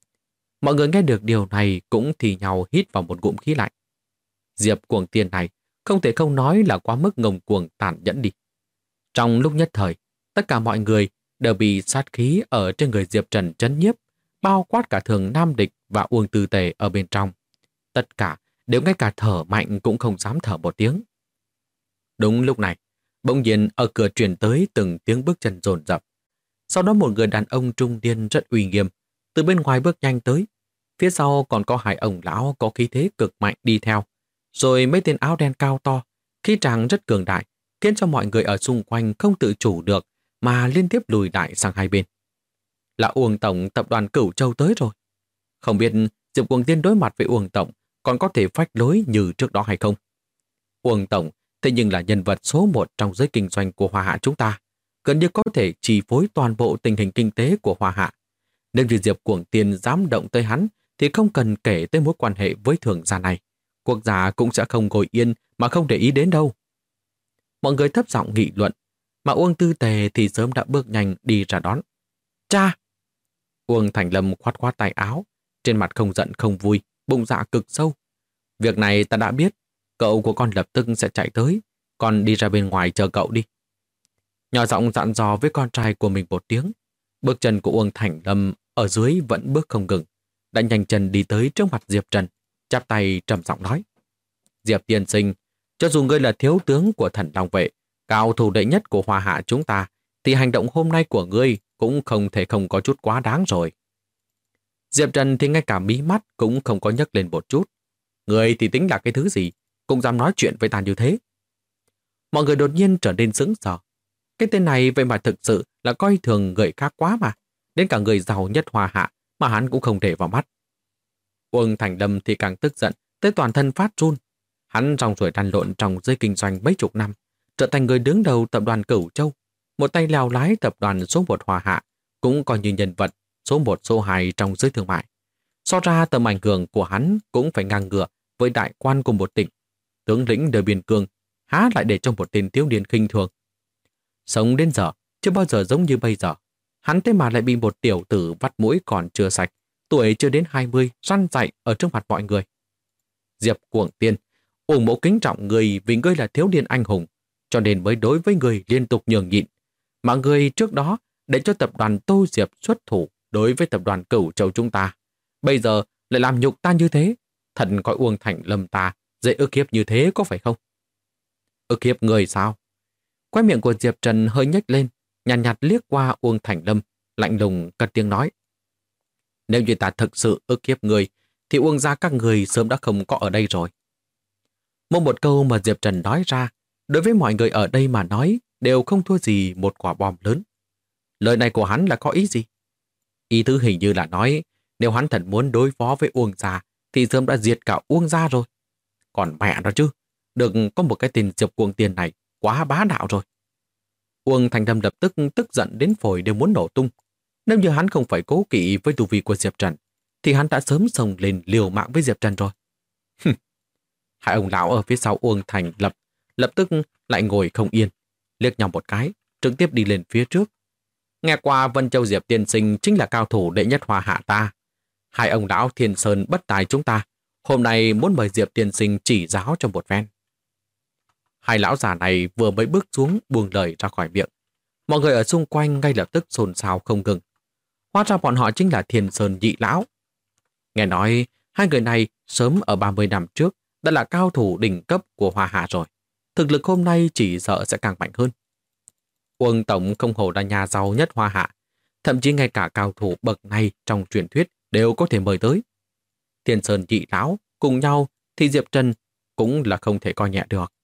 Mọi người nghe được điều này cũng thì nhau hít vào một ngụm khí lạnh. Diệp Cuồng Tiên này không thể không nói là quá mức ngông cuồng tàn nhẫn đi. Trong lúc nhất thời, tất cả mọi người đều bị sát khí ở trên người Diệp Trần trấn nhiếp, bao quát cả Thường Nam Địch và Uông Tư Tề ở bên trong. Tất cả đều ngay cả thở mạnh cũng không dám thở một tiếng. Đúng lúc này, bỗng nhiên ở cửa truyền tới từng tiếng bước chân dồn dập. Sau đó một người đàn ông trung niên rất uy nghiêm từ bên ngoài bước nhanh tới. Phía sau còn có hai ông lão có khí thế cực mạnh đi theo, rồi mấy tên áo đen cao to, khí tràng rất cường đại, khiến cho mọi người ở xung quanh không tự chủ được mà liên tiếp lùi lại sang hai bên. Là Uông Tổng tập đoàn Cửu Châu tới rồi. Không biết Diệp Cuồng Tiên đối mặt với Uông Tổng còn có thể phách lối như trước đó hay không? Uông Tổng thế nhưng là nhân vật số 1 trong giới kinh doanh của Hoa Hạ chúng ta, gần như có thể chi phối toàn bộ tình hình kinh tế của Hoa Hạ. Nếu như Diệp Cuồng Tiên dám động tới hắn thì không cần kể tới mối quan hệ với thường gia này. Quốc gia cũng sẽ không ngồi yên mà không để ý đến đâu. Mọi người thấp giọng nghị luận, mà Uông Tư Tề thì sớm đã bước nhanh đi ra đón. Cha! Uông Thành Lâm khoát khoát tay áo, trên mặt không giận không vui, bụng dạ cực sâu. Việc này ta đã biết, cậu của con lập tức sẽ chạy tới, con đi ra bên ngoài chờ cậu đi. Nhỏ giọng dặn dò với con trai của mình một tiếng. Bước chân của Uông Thành Lâm ở dưới vẫn bước không ngừng, đã nhanh chân đi tới trước mặt Diệp Trần, chắp tay trầm giọng nói. Diệp tiên sinh, cho dù ngươi là thiếu tướng của Thần Long Vệ, cao thủ đệ nhất của Hoa Hạ chúng ta, thì hành động hôm nay của ngươi cũng không thể không có chút quá đáng rồi. Diệp Trần thì ngay cả mí mắt cũng không có nhấc lên một chút. Ngươi thì tính là cái thứ gì, cũng dám nói chuyện với ta như thế. Mọi người đột nhiên trở nên sững sờ. Cái tên này vậy mà thực sự là coi thường người khác quá mà. Đến cả người giàu nhất Hoa Hạ mà hắn cũng không để vào mắt. Uông Thành Lâm thì càng tức giận tới toàn thân phát run. Hắn rong ruổi lăn lộn trong giới kinh doanh mấy chục năm, trở thành người đứng đầu tập đoàn Cửu Châu, một tay lèo lái tập đoàn số 1 Hoa Hạ, cũng coi như nhân vật số 1 số 2 trong giới thương mại. So ra tầm ảnh hưởng của hắn cũng phải ngang ngửa với đại quan của một tỉnh. Tướng lĩnh đời biên cương há lại để cho một tên thiếu niên khinh thường. Sống đến giờ chưa bao giờ giống như bây giờ. Hắn thế mà lại bị một tiểu tử vắt mũi còn chưa sạch, tuổi chưa đến 20 răn dạy ở trước mặt mọi người. Diệp Cuồng Tiên, Uông mẫu kính trọng người vì ngươi là thiếu niên anh hùng, cho nên mới đối với người liên tục nhường nhịn. Mà người trước đó để cho tập đoàn Tô Diệp xuất thủ đối với tập đoàn Cửu Châu chúng ta. Bây giờ lại làm nhục ta như thế. Thật coi Uông Thành Lâm ta dễ ức hiếp như thế có phải không? Ức hiếp người sao? Quái miệng của Diệp Trần hơi nhếch lên, nhàn nhạt liếc qua Uông Thành Lâm, lạnh lùng cất tiếng nói. Nếu như ta thực sự ức hiếp người, thì Uông gia các người sớm đã không có ở đây rồi. Một câu mà Diệp Trần nói ra, đối với mọi người ở đây mà nói, đều không thua gì một quả bom lớn. Lời này của hắn là có ý gì? Ý tứ hình như là nói, nếu hắn thật muốn đối phó với Uông gia, thì sớm đã diệt cả Uông gia rồi. Còn mẹ nó chứ, được có một cái tên Diệp Cuồng Tiên này, quá bá đạo rồi. Uông Thành Lâm lập tức giận đến phổi đều muốn nổ tung. Nếu như hắn không phải cố kỵ với tu vi của Diệp Trần, thì hắn đã sớm xông lên liều mạng với Diệp Trần rồi. Hai ông lão ở phía sau Uông Thành lập tức lại ngồi không yên, liếc nhau một cái, trực tiếp đi lên phía trước. Nghe qua Vân Châu Diệp tiên sinh chính là cao thủ đệ nhất Hoa Hạ ta. Hai ông lão Thiên Sơn bất tài chúng ta, hôm nay muốn mời Diệp tiên sinh chỉ giáo cho một phen. Hai lão già này vừa mới bước xuống buông lời ra khỏi miệng. Mọi người ở xung quanh ngay lập tức xôn xao không ngừng. Hóa ra bọn họ chính là Thiên Sơn nhị lão. Nghe nói, hai người này sớm ở 30 năm trước đã là cao thủ đỉnh cấp của Hoa Hạ rồi. Thực lực hôm nay chỉ sợ sẽ càng mạnh hơn. Uông tổng không hổ là nhà giàu nhất Hoa Hạ. Thậm chí ngay cả cao thủ bậc này trong truyền thuyết đều có thể mời tới. Thiên Sơn nhị lão cùng nhau thì Diệp Trần cũng là không thể coi nhẹ được.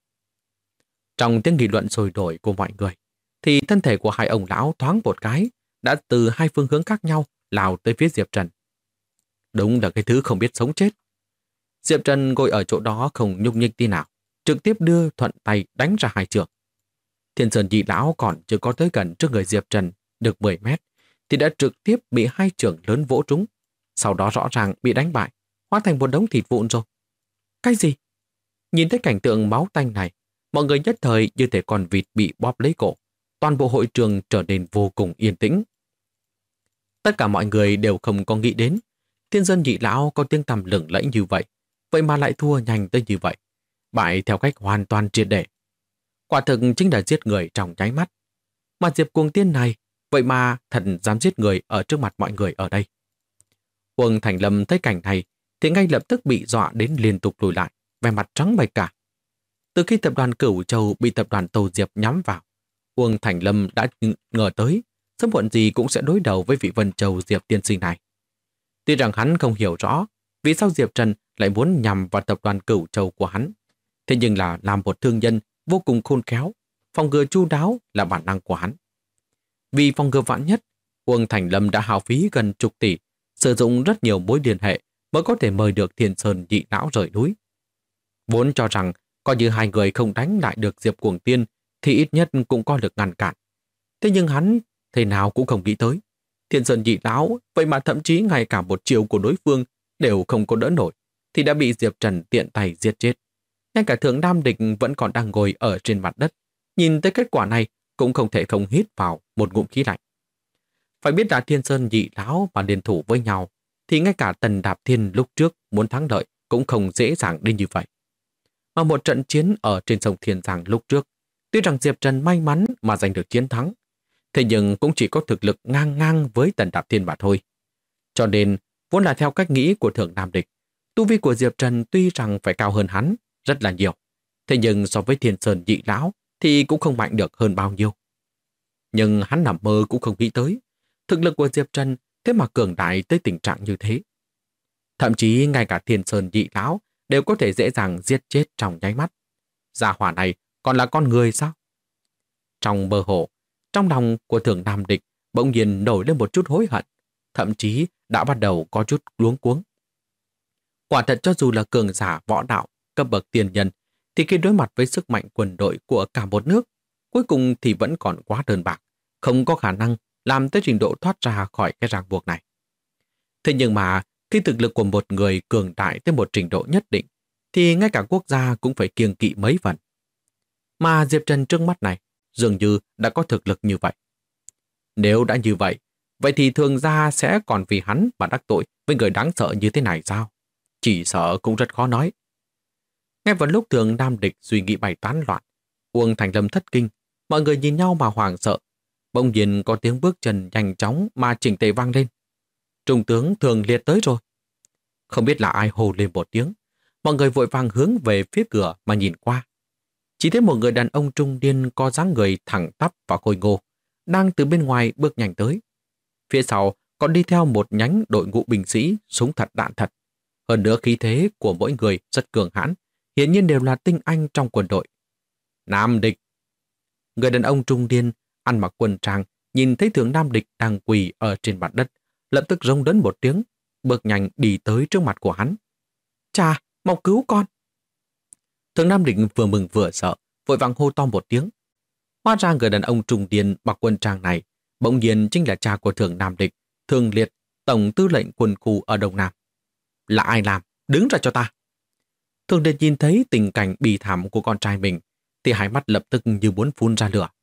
Trong tiếng nghị luận sôi nổi của mọi người, thì thân thể của hai ông lão thoáng một cái, đã từ hai phương hướng khác nhau lao tới phía Diệp Trần. Đúng là cái thứ không biết sống chết. Diệp Trần ngồi ở chỗ đó không nhúc nhích tí nào, trực tiếp đưa thuận tay đánh ra hai trường. Thiên Sơn nhị lão còn chưa có tới gần trước người Diệp Trần được 10 mét, thì đã trực tiếp bị hai trường lớn vỗ trúng. Sau đó rõ ràng bị đánh bại, hóa thành một đống thịt vụn rồi. Cái gì? Nhìn thấy cảnh tượng máu tanh này, mọi người nhất thời như thể con vịt bị bóp lấy cổ. Toàn bộ hội trường trở nên vô cùng yên tĩnh. Tất cả mọi người đều không có nghĩ đến Thiên Sơn nhị lão có tiếng tăm lừng lẫy như vậy, vậy mà lại thua nhanh tới như vậy, bại theo cách hoàn toàn triệt để. Quả thực chính là giết người trong nháy mắt. Mà Diệp Cuồng Tiên này, vậy mà thật dám giết người ở trước mặt mọi người ở đây. Uông Thành Lâm thấy cảnh này thì ngay lập tức bị dọa đến liên tục lùi lại, vẻ mặt trắng bệch cả. Từ khi tập đoàn Cửu Châu bị tập đoàn Tô Diệp nhắm vào, Uông Thành Lâm đã ngờ tới sớm muộn gì cũng sẽ đối đầu với vị Vân Châu Diệp tiên sinh này. Tuy rằng hắn không hiểu rõ vì sao Diệp Trần lại muốn nhằm vào tập đoàn Cửu Châu của hắn, thế nhưng là làm một thương nhân vô cùng khôn khéo, phòng ngừa chu đáo là bản năng của hắn. Vì phòng ngừa vạn nhất, Uông Thành Lâm đã hao phí gần chục tỷ, sử dụng rất nhiều mối liên hệ mới có thể mời được Thiên Sơn nhị lão rời núi. Vốn cho rằng coi như hai người không đánh lại được Diệp Cuồng Tiên thì ít nhất cũng có lực ngăn cản. Thế nhưng hắn thế nào cũng không nghĩ tới. Thiên Sơn nhị lão, vậy mà thậm chí ngay cả một chiều của đối phương đều không có đỡ nổi, thì đã bị Diệp Trần tiện tay giết chết. Ngay cả Thượng Nam Địch vẫn còn đang ngồi ở trên mặt đất, nhìn tới kết quả này cũng không thể không hít vào một ngụm khí lạnh. Phải biết là Thiên Sơn nhị lão mà liên thủ với nhau, thì ngay cả Tần Đạp Thiên lúc trước muốn thắng lợi cũng không dễ dàng đến như vậy. Mà một trận chiến ở trên sông Thiên Giang lúc trước, tuy rằng Diệp Trần may mắn mà giành được chiến thắng, thế nhưng cũng chỉ có thực lực ngang ngang với Tần Đạp Thiên mà thôi. Cho nên, vốn là theo cách nghĩ của Thượng Nam Địch, tu vi của Diệp Trần tuy rằng phải cao hơn hắn rất là nhiều, thế nhưng so với Thiên Sơn nhị lão thì cũng không mạnh được hơn bao nhiêu. Nhưng hắn nằm mơ cũng không nghĩ tới, thực lực của Diệp Trần thế mà cường đại tới tình trạng như thế. Thậm chí ngay cả Thiên Sơn nhị lão đều có thể dễ dàng giết chết trong nháy mắt. Gia hỏa này còn là con người sao? Trong mơ hồ, trong lòng của Thượng Nam Địch bỗng nhiên nổi lên một chút hối hận, thậm chí đã bắt đầu có chút luống cuống. Quả thật cho dù là cường giả võ đạo, cấp bậc tiền nhân, thì khi đối mặt với sức mạnh quân đội của cả một nước, cuối cùng thì vẫn còn quá đơn bạc, không có khả năng làm tới trình độ thoát ra khỏi cái ràng buộc này. Thế nhưng mà khi thực lực của một người cường đại tới một trình độ nhất định, thì ngay cả quốc gia cũng phải kiêng kỵ mấy phần. Mà Diệp Trần trước mắt này dường như đã có thực lực như vậy. Nếu đã như vậy, vậy thì Thường gia sẽ còn vì hắn mà đắc tội với người đáng sợ như thế này sao? Chỉ sợ cũng rất khó nói. Ngay vào lúc Thường Nam Địch suy nghĩ bày tán loạn, Uông Thành Lâm thất kinh, mọi người nhìn nhau mà hoảng sợ. Bỗng nhiên có tiếng bước chân nhanh chóng mà chỉnh tề vang lên. Trung tướng Thường Liệt tới rồi. Không biết là ai hô lên một tiếng. Mọi người vội vàng hướng về phía cửa mà nhìn qua. Chỉ thấy một người đàn ông trung niên có dáng người thẳng tắp và khôi ngô, đang từ bên ngoài bước nhanh tới. Phía sau còn đi theo một nhánh đội ngũ binh sĩ, súng thật đạn thật. Hơn nữa khí thế của mỗi người rất cường hãn, hiển nhiên đều là tinh anh trong quân đội. Nam Địch. Người đàn ông trung niên ăn mặc quân trang nhìn thấy Thượng Nam Địch đang quỳ ở trên mặt đất, lập tức rống lớn một tiếng, bước nhanh đi tới trước mặt của hắn. Cha, mau cứu con! Thượng Nam Địch vừa mừng vừa sợ, vội vàng hô to một tiếng. Hóa ra người đàn ông trung niên mặc quân trang này bỗng nhiên chính là cha của Thượng Nam Địch, Thường Liệt, tổng tư lệnh quân khu ở Đông Nam. Là ai làm? Đứng ra cho ta! Thường Liệt nhìn thấy tình cảnh bi thảm của con trai mình, thì hai mắt lập tức như muốn phun ra lửa.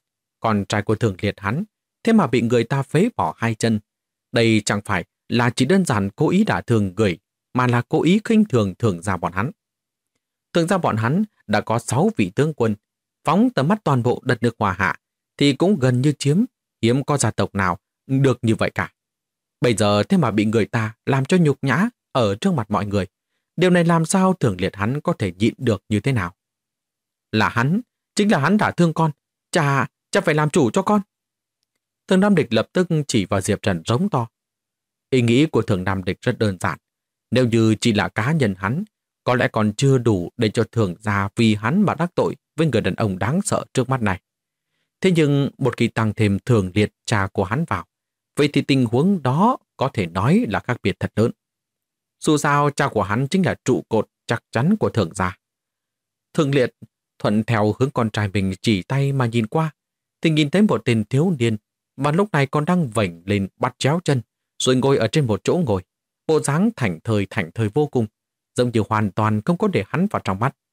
Con trai của Thường Liệt hắn, thế mà bị người ta phế bỏ hai chân. Đây chẳng phải là chỉ đơn giản cố ý đả thương người, mà là cố ý khinh thường Thường gia bọn hắn. Thường gia bọn hắn đã có 6 vị tướng quân, phóng tầm mắt toàn bộ đất nước Hoa Hạ, thì cũng gần như chiếm, hiếm có gia tộc nào được như vậy cả. Bây giờ thế mà bị người ta làm cho nhục nhã ở trước mặt mọi người. Điều này làm sao Thường Liệt hắn có thể nhịn được như thế nào? Là hắn, chính là hắn đả thương con. Cha phải làm chủ cho con. Thường Nam Địch lập tức chỉ vào Diệp Trần rống to. Ý nghĩ của Thường Nam Địch rất đơn giản. Nếu như chỉ là cá nhân hắn, có lẽ còn chưa đủ để cho Thường gia vì hắn mà đắc tội với người đàn ông đáng sợ trước mắt này. Thế nhưng một khi tăng thêm Thường Liệt cha của hắn vào, vậy thì tình huống đó có thể nói là khác biệt thật lớn. Dù sao cha của hắn chính là trụ cột chắc chắn của Thường gia. Thường Liệt thuận theo hướng con trai mình chỉ tay mà nhìn qua, thì nhìn thấy một tên thiếu niên mà lúc này còn đang vểnh lên bắt chéo chân, rồi ngồi ở trên một chỗ ngồi, bộ dáng thảnh thơi vô cùng, giống như hoàn toàn không có để hắn vào trong mắt.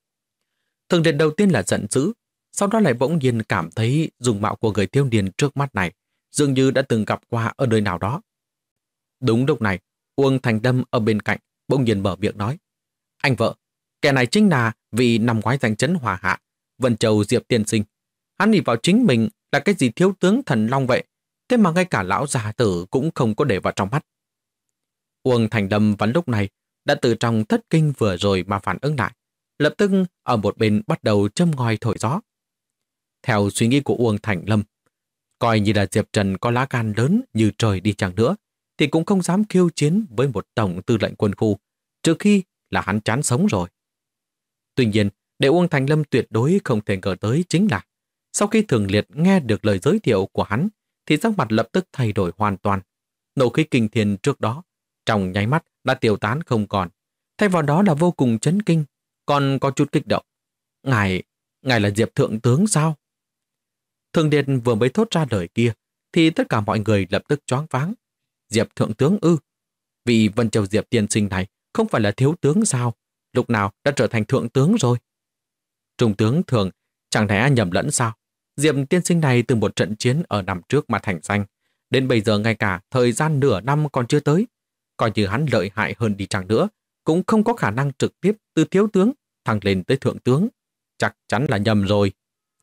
Thường Liệt đầu tiên là giận dữ, sau đó lại bỗng nhiên cảm thấy dung mạo của người thiếu niên trước mắt này dường như đã từng gặp qua ở nơi nào đó. Đúng lúc này, Uông Thành Đâm ở bên cạnh bỗng nhiên mở miệng nói: Anh vợ, kẻ này chính là vị năm ngoái giành chấn Hòa Hạ, Vân Châu Diệp tiên sinh. Hắn nhìn vào chính mình là cái gì thiếu tướng thần long vậy, thế mà ngay cả lão già tử cũng không có để vào trong mắt. Uông Thành Đâm vào lúc này đã từ trong thất kinh vừa rồi mà phản ứng lại, lập tức ở một bên bắt đầu châm ngòi thổi gió. Theo suy nghĩ của Uông Thành Lâm, coi như là Diệp Trần có lá gan lớn như trời đi chăng nữa, thì cũng không dám khiêu chiến với một tổng tư lệnh quân khu, trừ khi là hắn chán sống rồi. Tuy nhiên, để Uông Thành Lâm tuyệt đối không thể ngờ tới chính là sau khi Thường Liệt nghe được lời giới thiệu của hắn, thì sắc mặt lập tức thay đổi hoàn toàn. Nộ khí kinh thiên trước đó trong nháy mắt đã tiêu tán không còn, thay vào đó là vô cùng chấn kinh, còn có chút kích động. Ngài là Diệp thượng tướng sao? Thường Liệt vừa mới thốt ra lời kia, thì tất cả mọi người lập tức choáng váng. Diệp thượng tướng ư? Vị Vân Châu Diệp tiên sinh này không phải là thiếu tướng sao? Lúc nào đã trở thành thượng tướng rồi? Trung tướng Thường chẳng lẽ nhầm lẫn sao? Diệp tiên sinh này từ một trận chiến ở năm trước mà thành danh. Đến bây giờ ngay cả thời gian nửa năm còn chưa tới. Coi như hắn lợi hại hơn đi chăng nữa, cũng không có khả năng trực tiếp từ thiếu tướng thăng lên tới thượng tướng. Chắc chắn là nhầm rồi.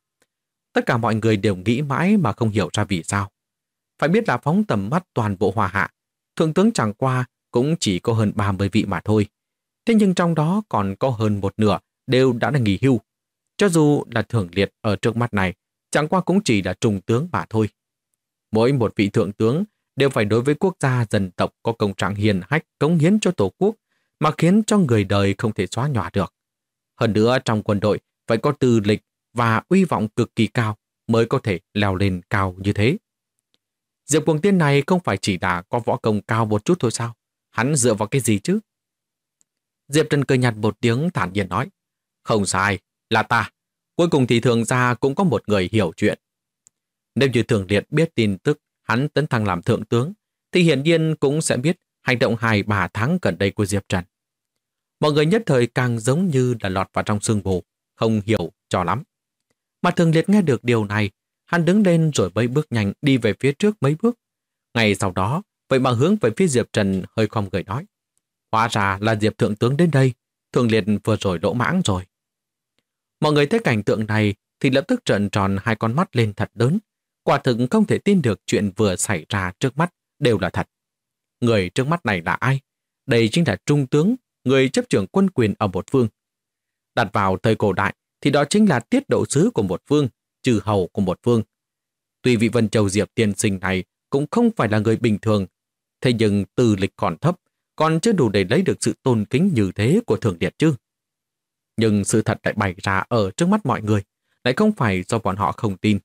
Tất cả mọi người đều nghĩ mãi mà không hiểu ra vì sao. Phải biết là phóng tầm mắt toàn bộ Hoa Hạ, thượng tướng chẳng qua cũng chỉ có hơn 30 vị mà thôi. Thế nhưng trong đó còn có hơn một nửa đều đã là nghỉ hưu. Cho dù là Thường Liệt ở trước mắt này, chẳng qua cũng chỉ là trung tướng mà thôi. Mỗi một vị thượng tướng đều phải đối với quốc gia dân tộc có công trạng hiền hách cống hiến cho tổ quốc mà khiến cho người đời không thể xóa nhòa được. Hơn nữa trong quân đội phải có tư lịch và uy vọng cực kỳ cao mới có thể leo lên cao như thế. Diệp Cuồng Tiên này không phải chỉ đã có võ công cao một chút thôi sao? Hắn dựa vào cái gì chứ? Diệp Trần cười nhạt một tiếng thản nhiên nói. Không sai, là ta. Cuối cùng thì Thường gia cũng có một người hiểu chuyện. Nếu như Thường Liệt biết tin tức hắn tấn thăng làm thượng tướng, thì hiển nhiên cũng sẽ biết hành động 2-3 tháng gần đây của Diệp Trần. Mọi người nhất thời càng giống như là lọt vào trong sương mù, không hiểu cho lắm. Mà Thường Liệt nghe được điều này, hắn đứng lên rồi mấy bước nhanh đi về phía trước mấy bước. Ngay sau đó, vậy mà hướng về phía Diệp Trần hơi khom người nói. Hóa ra là Diệp thượng tướng đến đây, Thường Liệt vừa rồi lỗ mãng rồi. Mọi người thấy cảnh tượng này thì lập tức trợn tròn hai con mắt lên thật lớn. Quả thực không thể tin được chuyện vừa xảy ra trước mắt đều là thật. Người trước mắt này là ai? Đây chính là trung tướng, người chấp trưởng quân quyền ở một phương. Đặt vào thời cổ đại thì đó chính là tiết độ sứ của một phương, trừ hầu của một phương. Tuy vị Vân Châu Diệp tiên sinh này cũng không phải là người bình thường, thế nhưng tư lịch còn thấp, còn chưa đủ để lấy được sự tôn kính như thế của Thường Liệt chứ. Nhưng sự thật lại bày ra ở trước mắt mọi người, lại không phải do bọn họ không tin.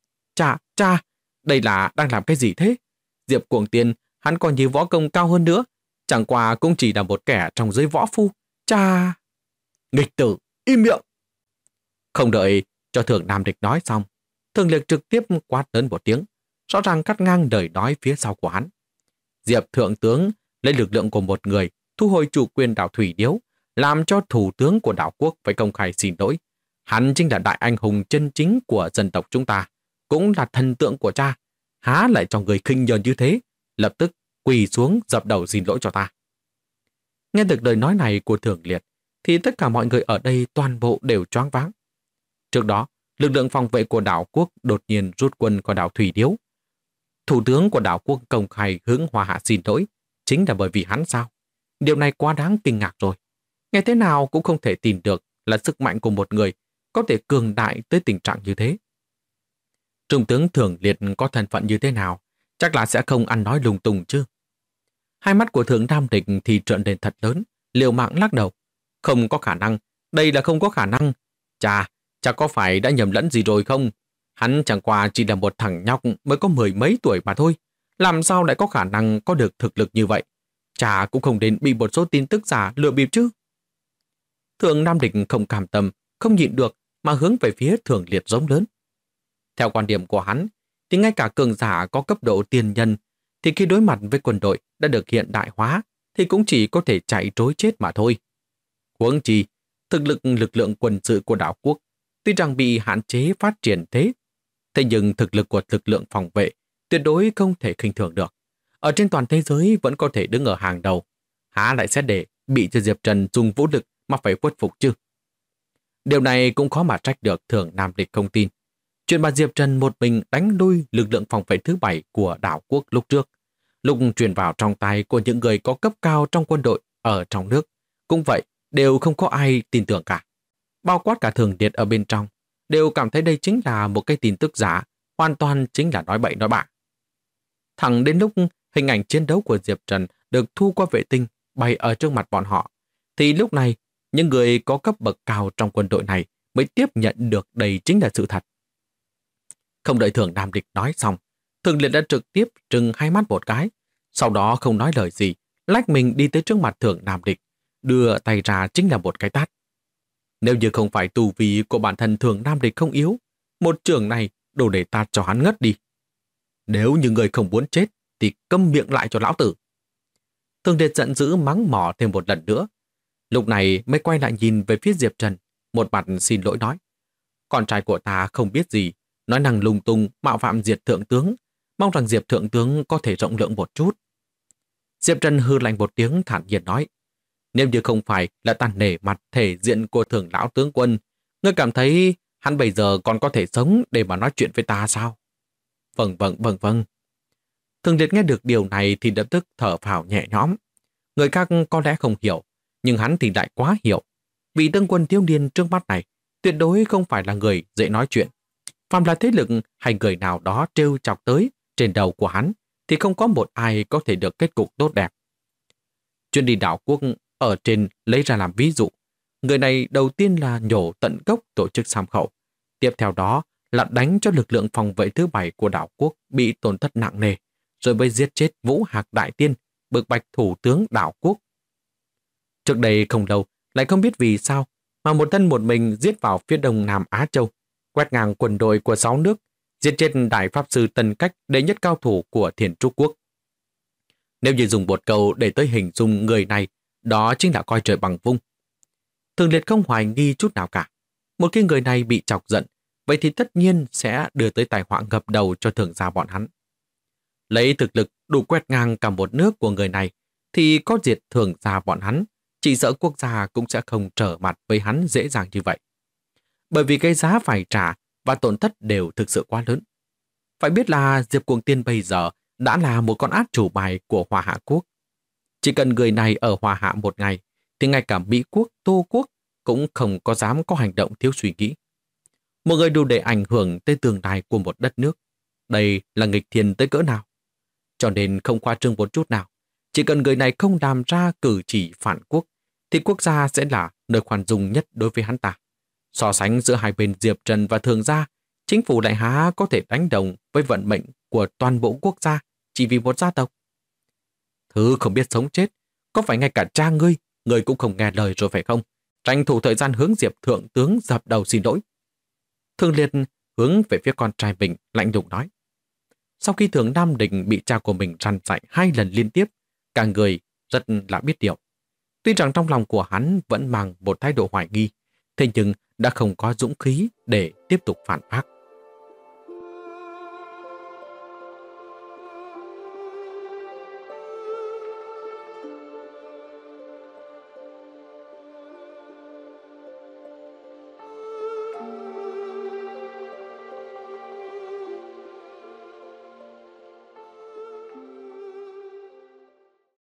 Cha, đây là đang làm cái gì thế? Diệp Cuồng Tiên, hắn còn nhiều võ công cao hơn nữa, chẳng qua cũng chỉ là một kẻ trong giới võ phu. Cha! Nghịch tử, im miệng! Không đợi cho Thường Nam Địch nói xong, Thường Liệt trực tiếp quát lớn một tiếng, rõ ràng cắt ngang lời nói phía sau của hắn. Diệp thượng tướng lấy lực lượng của một người thu hồi chủ quyền đảo Thủy Điếu, làm cho thủ tướng của đảo quốc phải công khai xin lỗi. Hắn chính là đại anh hùng chân chính của dân tộc chúng ta, cũng là thần tượng của cha. Há lại cho người khinh nhờn như thế, lập tức quỳ xuống dập đầu xin lỗi cho ta. Nghe được lời nói này của Thường Liệt, thì tất cả mọi người ở đây toàn bộ đều choáng váng. Trước đó, lực lượng phòng vệ của đảo quốc đột nhiên rút quân khỏi đảo Thủy Điếu. Thủ tướng của đảo quốc công khai hướng Hoa Hạ xin lỗi, chính là bởi vì hắn sao? Điều này quá đáng kinh ngạc rồi. Nghe thế nào cũng không thể tin được là sức mạnh của một người có thể cường đại tới tình trạng như thế. Trung tướng Thường Liệt có thân phận như thế nào, chắc là sẽ không ăn nói lung tung chứ. Hai mắt của Thượng Nam Địch thì trợn lên thật lớn, liều mạng lắc đầu. Không có khả năng, đây là không có khả năng. Cha có phải đã nhầm lẫn gì rồi không? Hắn chẳng qua chỉ là một thằng nhóc mới có 10 mấy tuổi mà thôi. Làm sao lại có khả năng có được thực lực như vậy? Cha cũng không đến bị một số tin tức giả lừa bịp chứ. Thượng Nam Địch không cam tâm, không nhịn được mà hướng về phía Thường Liệt giống lớn. Theo quan điểm của hắn, thì ngay cả cường giả có cấp độ tiền nhân thì khi đối mặt với quân đội đã được hiện đại hóa thì cũng chỉ có thể chạy trối chết mà thôi. Huống chi, thực lực lượng quân sự của đảo quốc tuy rằng bị hạn chế phát triển thế nhưng thực lực của lực lượng phòng vệ tuyệt đối không thể khinh thường được. Ở trên toàn thế giới vẫn có thể đứng ở hàng đầu. Há lại sẽ để bị cho Diệp Trần dùng vũ lực mà phải khuất phục chứ? Điều này cũng khó mà trách được Thường Nam Địch không tin. Chuyện mà Diệp Trần một mình đánh lui lực lượng phòng vệ thứ 7 của đảo quốc lúc trước, lúc truyền vào trong tay của những người có cấp cao trong quân đội ở trong nước, cũng vậy, đều không có ai tin tưởng cả. Bao quát cả Thường Liệt ở bên trong, đều cảm thấy đây chính là một cái tin tức giả, hoàn toàn chính là nói bậy nói bạ. Thẳng đến lúc hình ảnh chiến đấu của Diệp Trần được thu qua vệ tinh bay ở trước mặt bọn họ, thì lúc này những người có cấp bậc cao trong quân đội này mới tiếp nhận được đây chính là sự thật. Không đợi Thường Nam Địch nói xong, Thường Liệt đã trực tiếp trừng hai mắt một cái, sau đó không nói lời gì, lách mình đi tới trước mặt Thường Nam Địch, đưa tay ra chính là một cái tát. Nếu như không phải tu vi của bản thân Thường Nam Địch không yếu, một trường này đủ để tát cho hắn ngất đi. Nếu như người không muốn chết, thì câm miệng lại cho lão tử. Thường Liệt giận dữ mắng mỏ thêm một lần nữa. Lúc này mới quay lại nhìn về phía Diệp Trần, một mặt xin lỗi nói. Con trai của ta không biết gì, nói năng lung tung, mạo phạm Diệp thượng tướng, mong rằng Diệp thượng tướng có thể rộng lượng một chút. Diệp Trần hư lạnh một tiếng thản nhiên nói. Nếu như không phải là ta nể mặt thể diện của Thường lão tướng quân, ngươi cảm thấy hắn bây giờ còn có thể sống để mà nói chuyện với ta sao? Vâng. Thường Liệt nghe được điều này thì lập tức thở phào nhẹ nhõm. Người khác có lẽ không hiểu, nhưng hắn thì lại quá hiểu. Vị tướng quân thiếu niên trước mắt này tuyệt đối không phải là người dễ nói chuyện. Phàm là thế lực hay người nào đó trêu chọc tới trên đầu của hắn thì không có một ai có thể được kết cục tốt đẹp. Chuyến đi đảo quốc ở trên lấy ra làm ví dụ. Người này đầu tiên là nhổ tận gốc tổ chức Sam Khẩu. Tiếp theo đó là đánh cho lực lượng phòng vệ thứ 7 của đảo quốc bị tổn thất nặng nề, rồi mới giết chết Vũ Hạc Đại Tiên, bực bạch thủ tướng đảo quốc. Trước đây không lâu, lại không biết vì sao mà một thân một mình giết vào phía đông Nam Á Châu, quét ngang quân đội của 6 nước, giết chết Đại Pháp Sư Tân Cách đệ nhất cao thủ của Thiền Trúc Quốc. Nếu như dùng một câu để tới hình dung người này, đó chính là coi trời bằng vung. Thường Liệt không hoài nghi chút nào cả. Một khi người này bị chọc giận, vậy thì tất nhiên sẽ đưa tới tai họa ngập đầu cho thường gia bọn hắn. Lấy thực lực đủ quét ngang cả một nước của người này, thì có diệt thường gia bọn hắn, chỉ sợ quốc gia cũng sẽ không trở mặt với hắn dễ dàng như vậy. Bởi vì cái giá phải trả và tổn thất đều thực sự quá lớn. Phải biết là Diệp Cuồng Tiên bây giờ đã là một con át chủ bài của Hoa Hạ Quốc. Chỉ cần người này ở Hoa Hạ một ngày, thì ngay cả Mỹ Quốc, Tô Quốc cũng không có dám có hành động thiếu suy nghĩ. Một người đủ để ảnh hưởng tới tương lai của một đất nước. Đây là nghịch thiên tới cỡ nào. Cho nên không khoa trương một chút nào. Chỉ cần người này không làm ra cử chỉ phản quốc, thì quốc gia sẽ là nơi khoan dung nhất đối với hắn ta. So sánh giữa hai bên Diệp Trần và Thường gia, chính phủ Đại Há có thể đánh đồng với vận mệnh của toàn bộ quốc gia chỉ vì một gia tộc. Thứ không biết sống chết, có phải ngay cả cha ngươi cũng không nghe lời rồi phải không? Tranh thủ thời gian hướng Diệp thượng tướng dập đầu xin lỗi. Thường Liệt hướng về phía con trai mình lạnh lùng nói. Sau khi Thường Nam Đình bị cha của mình răn dạy 2 lần liên tiếp, cả người rất là biết điều. Tuy rằng trong lòng của hắn vẫn mang một thái độ hoài nghi, thế nhưng đã không có dũng khí để tiếp tục phản bác.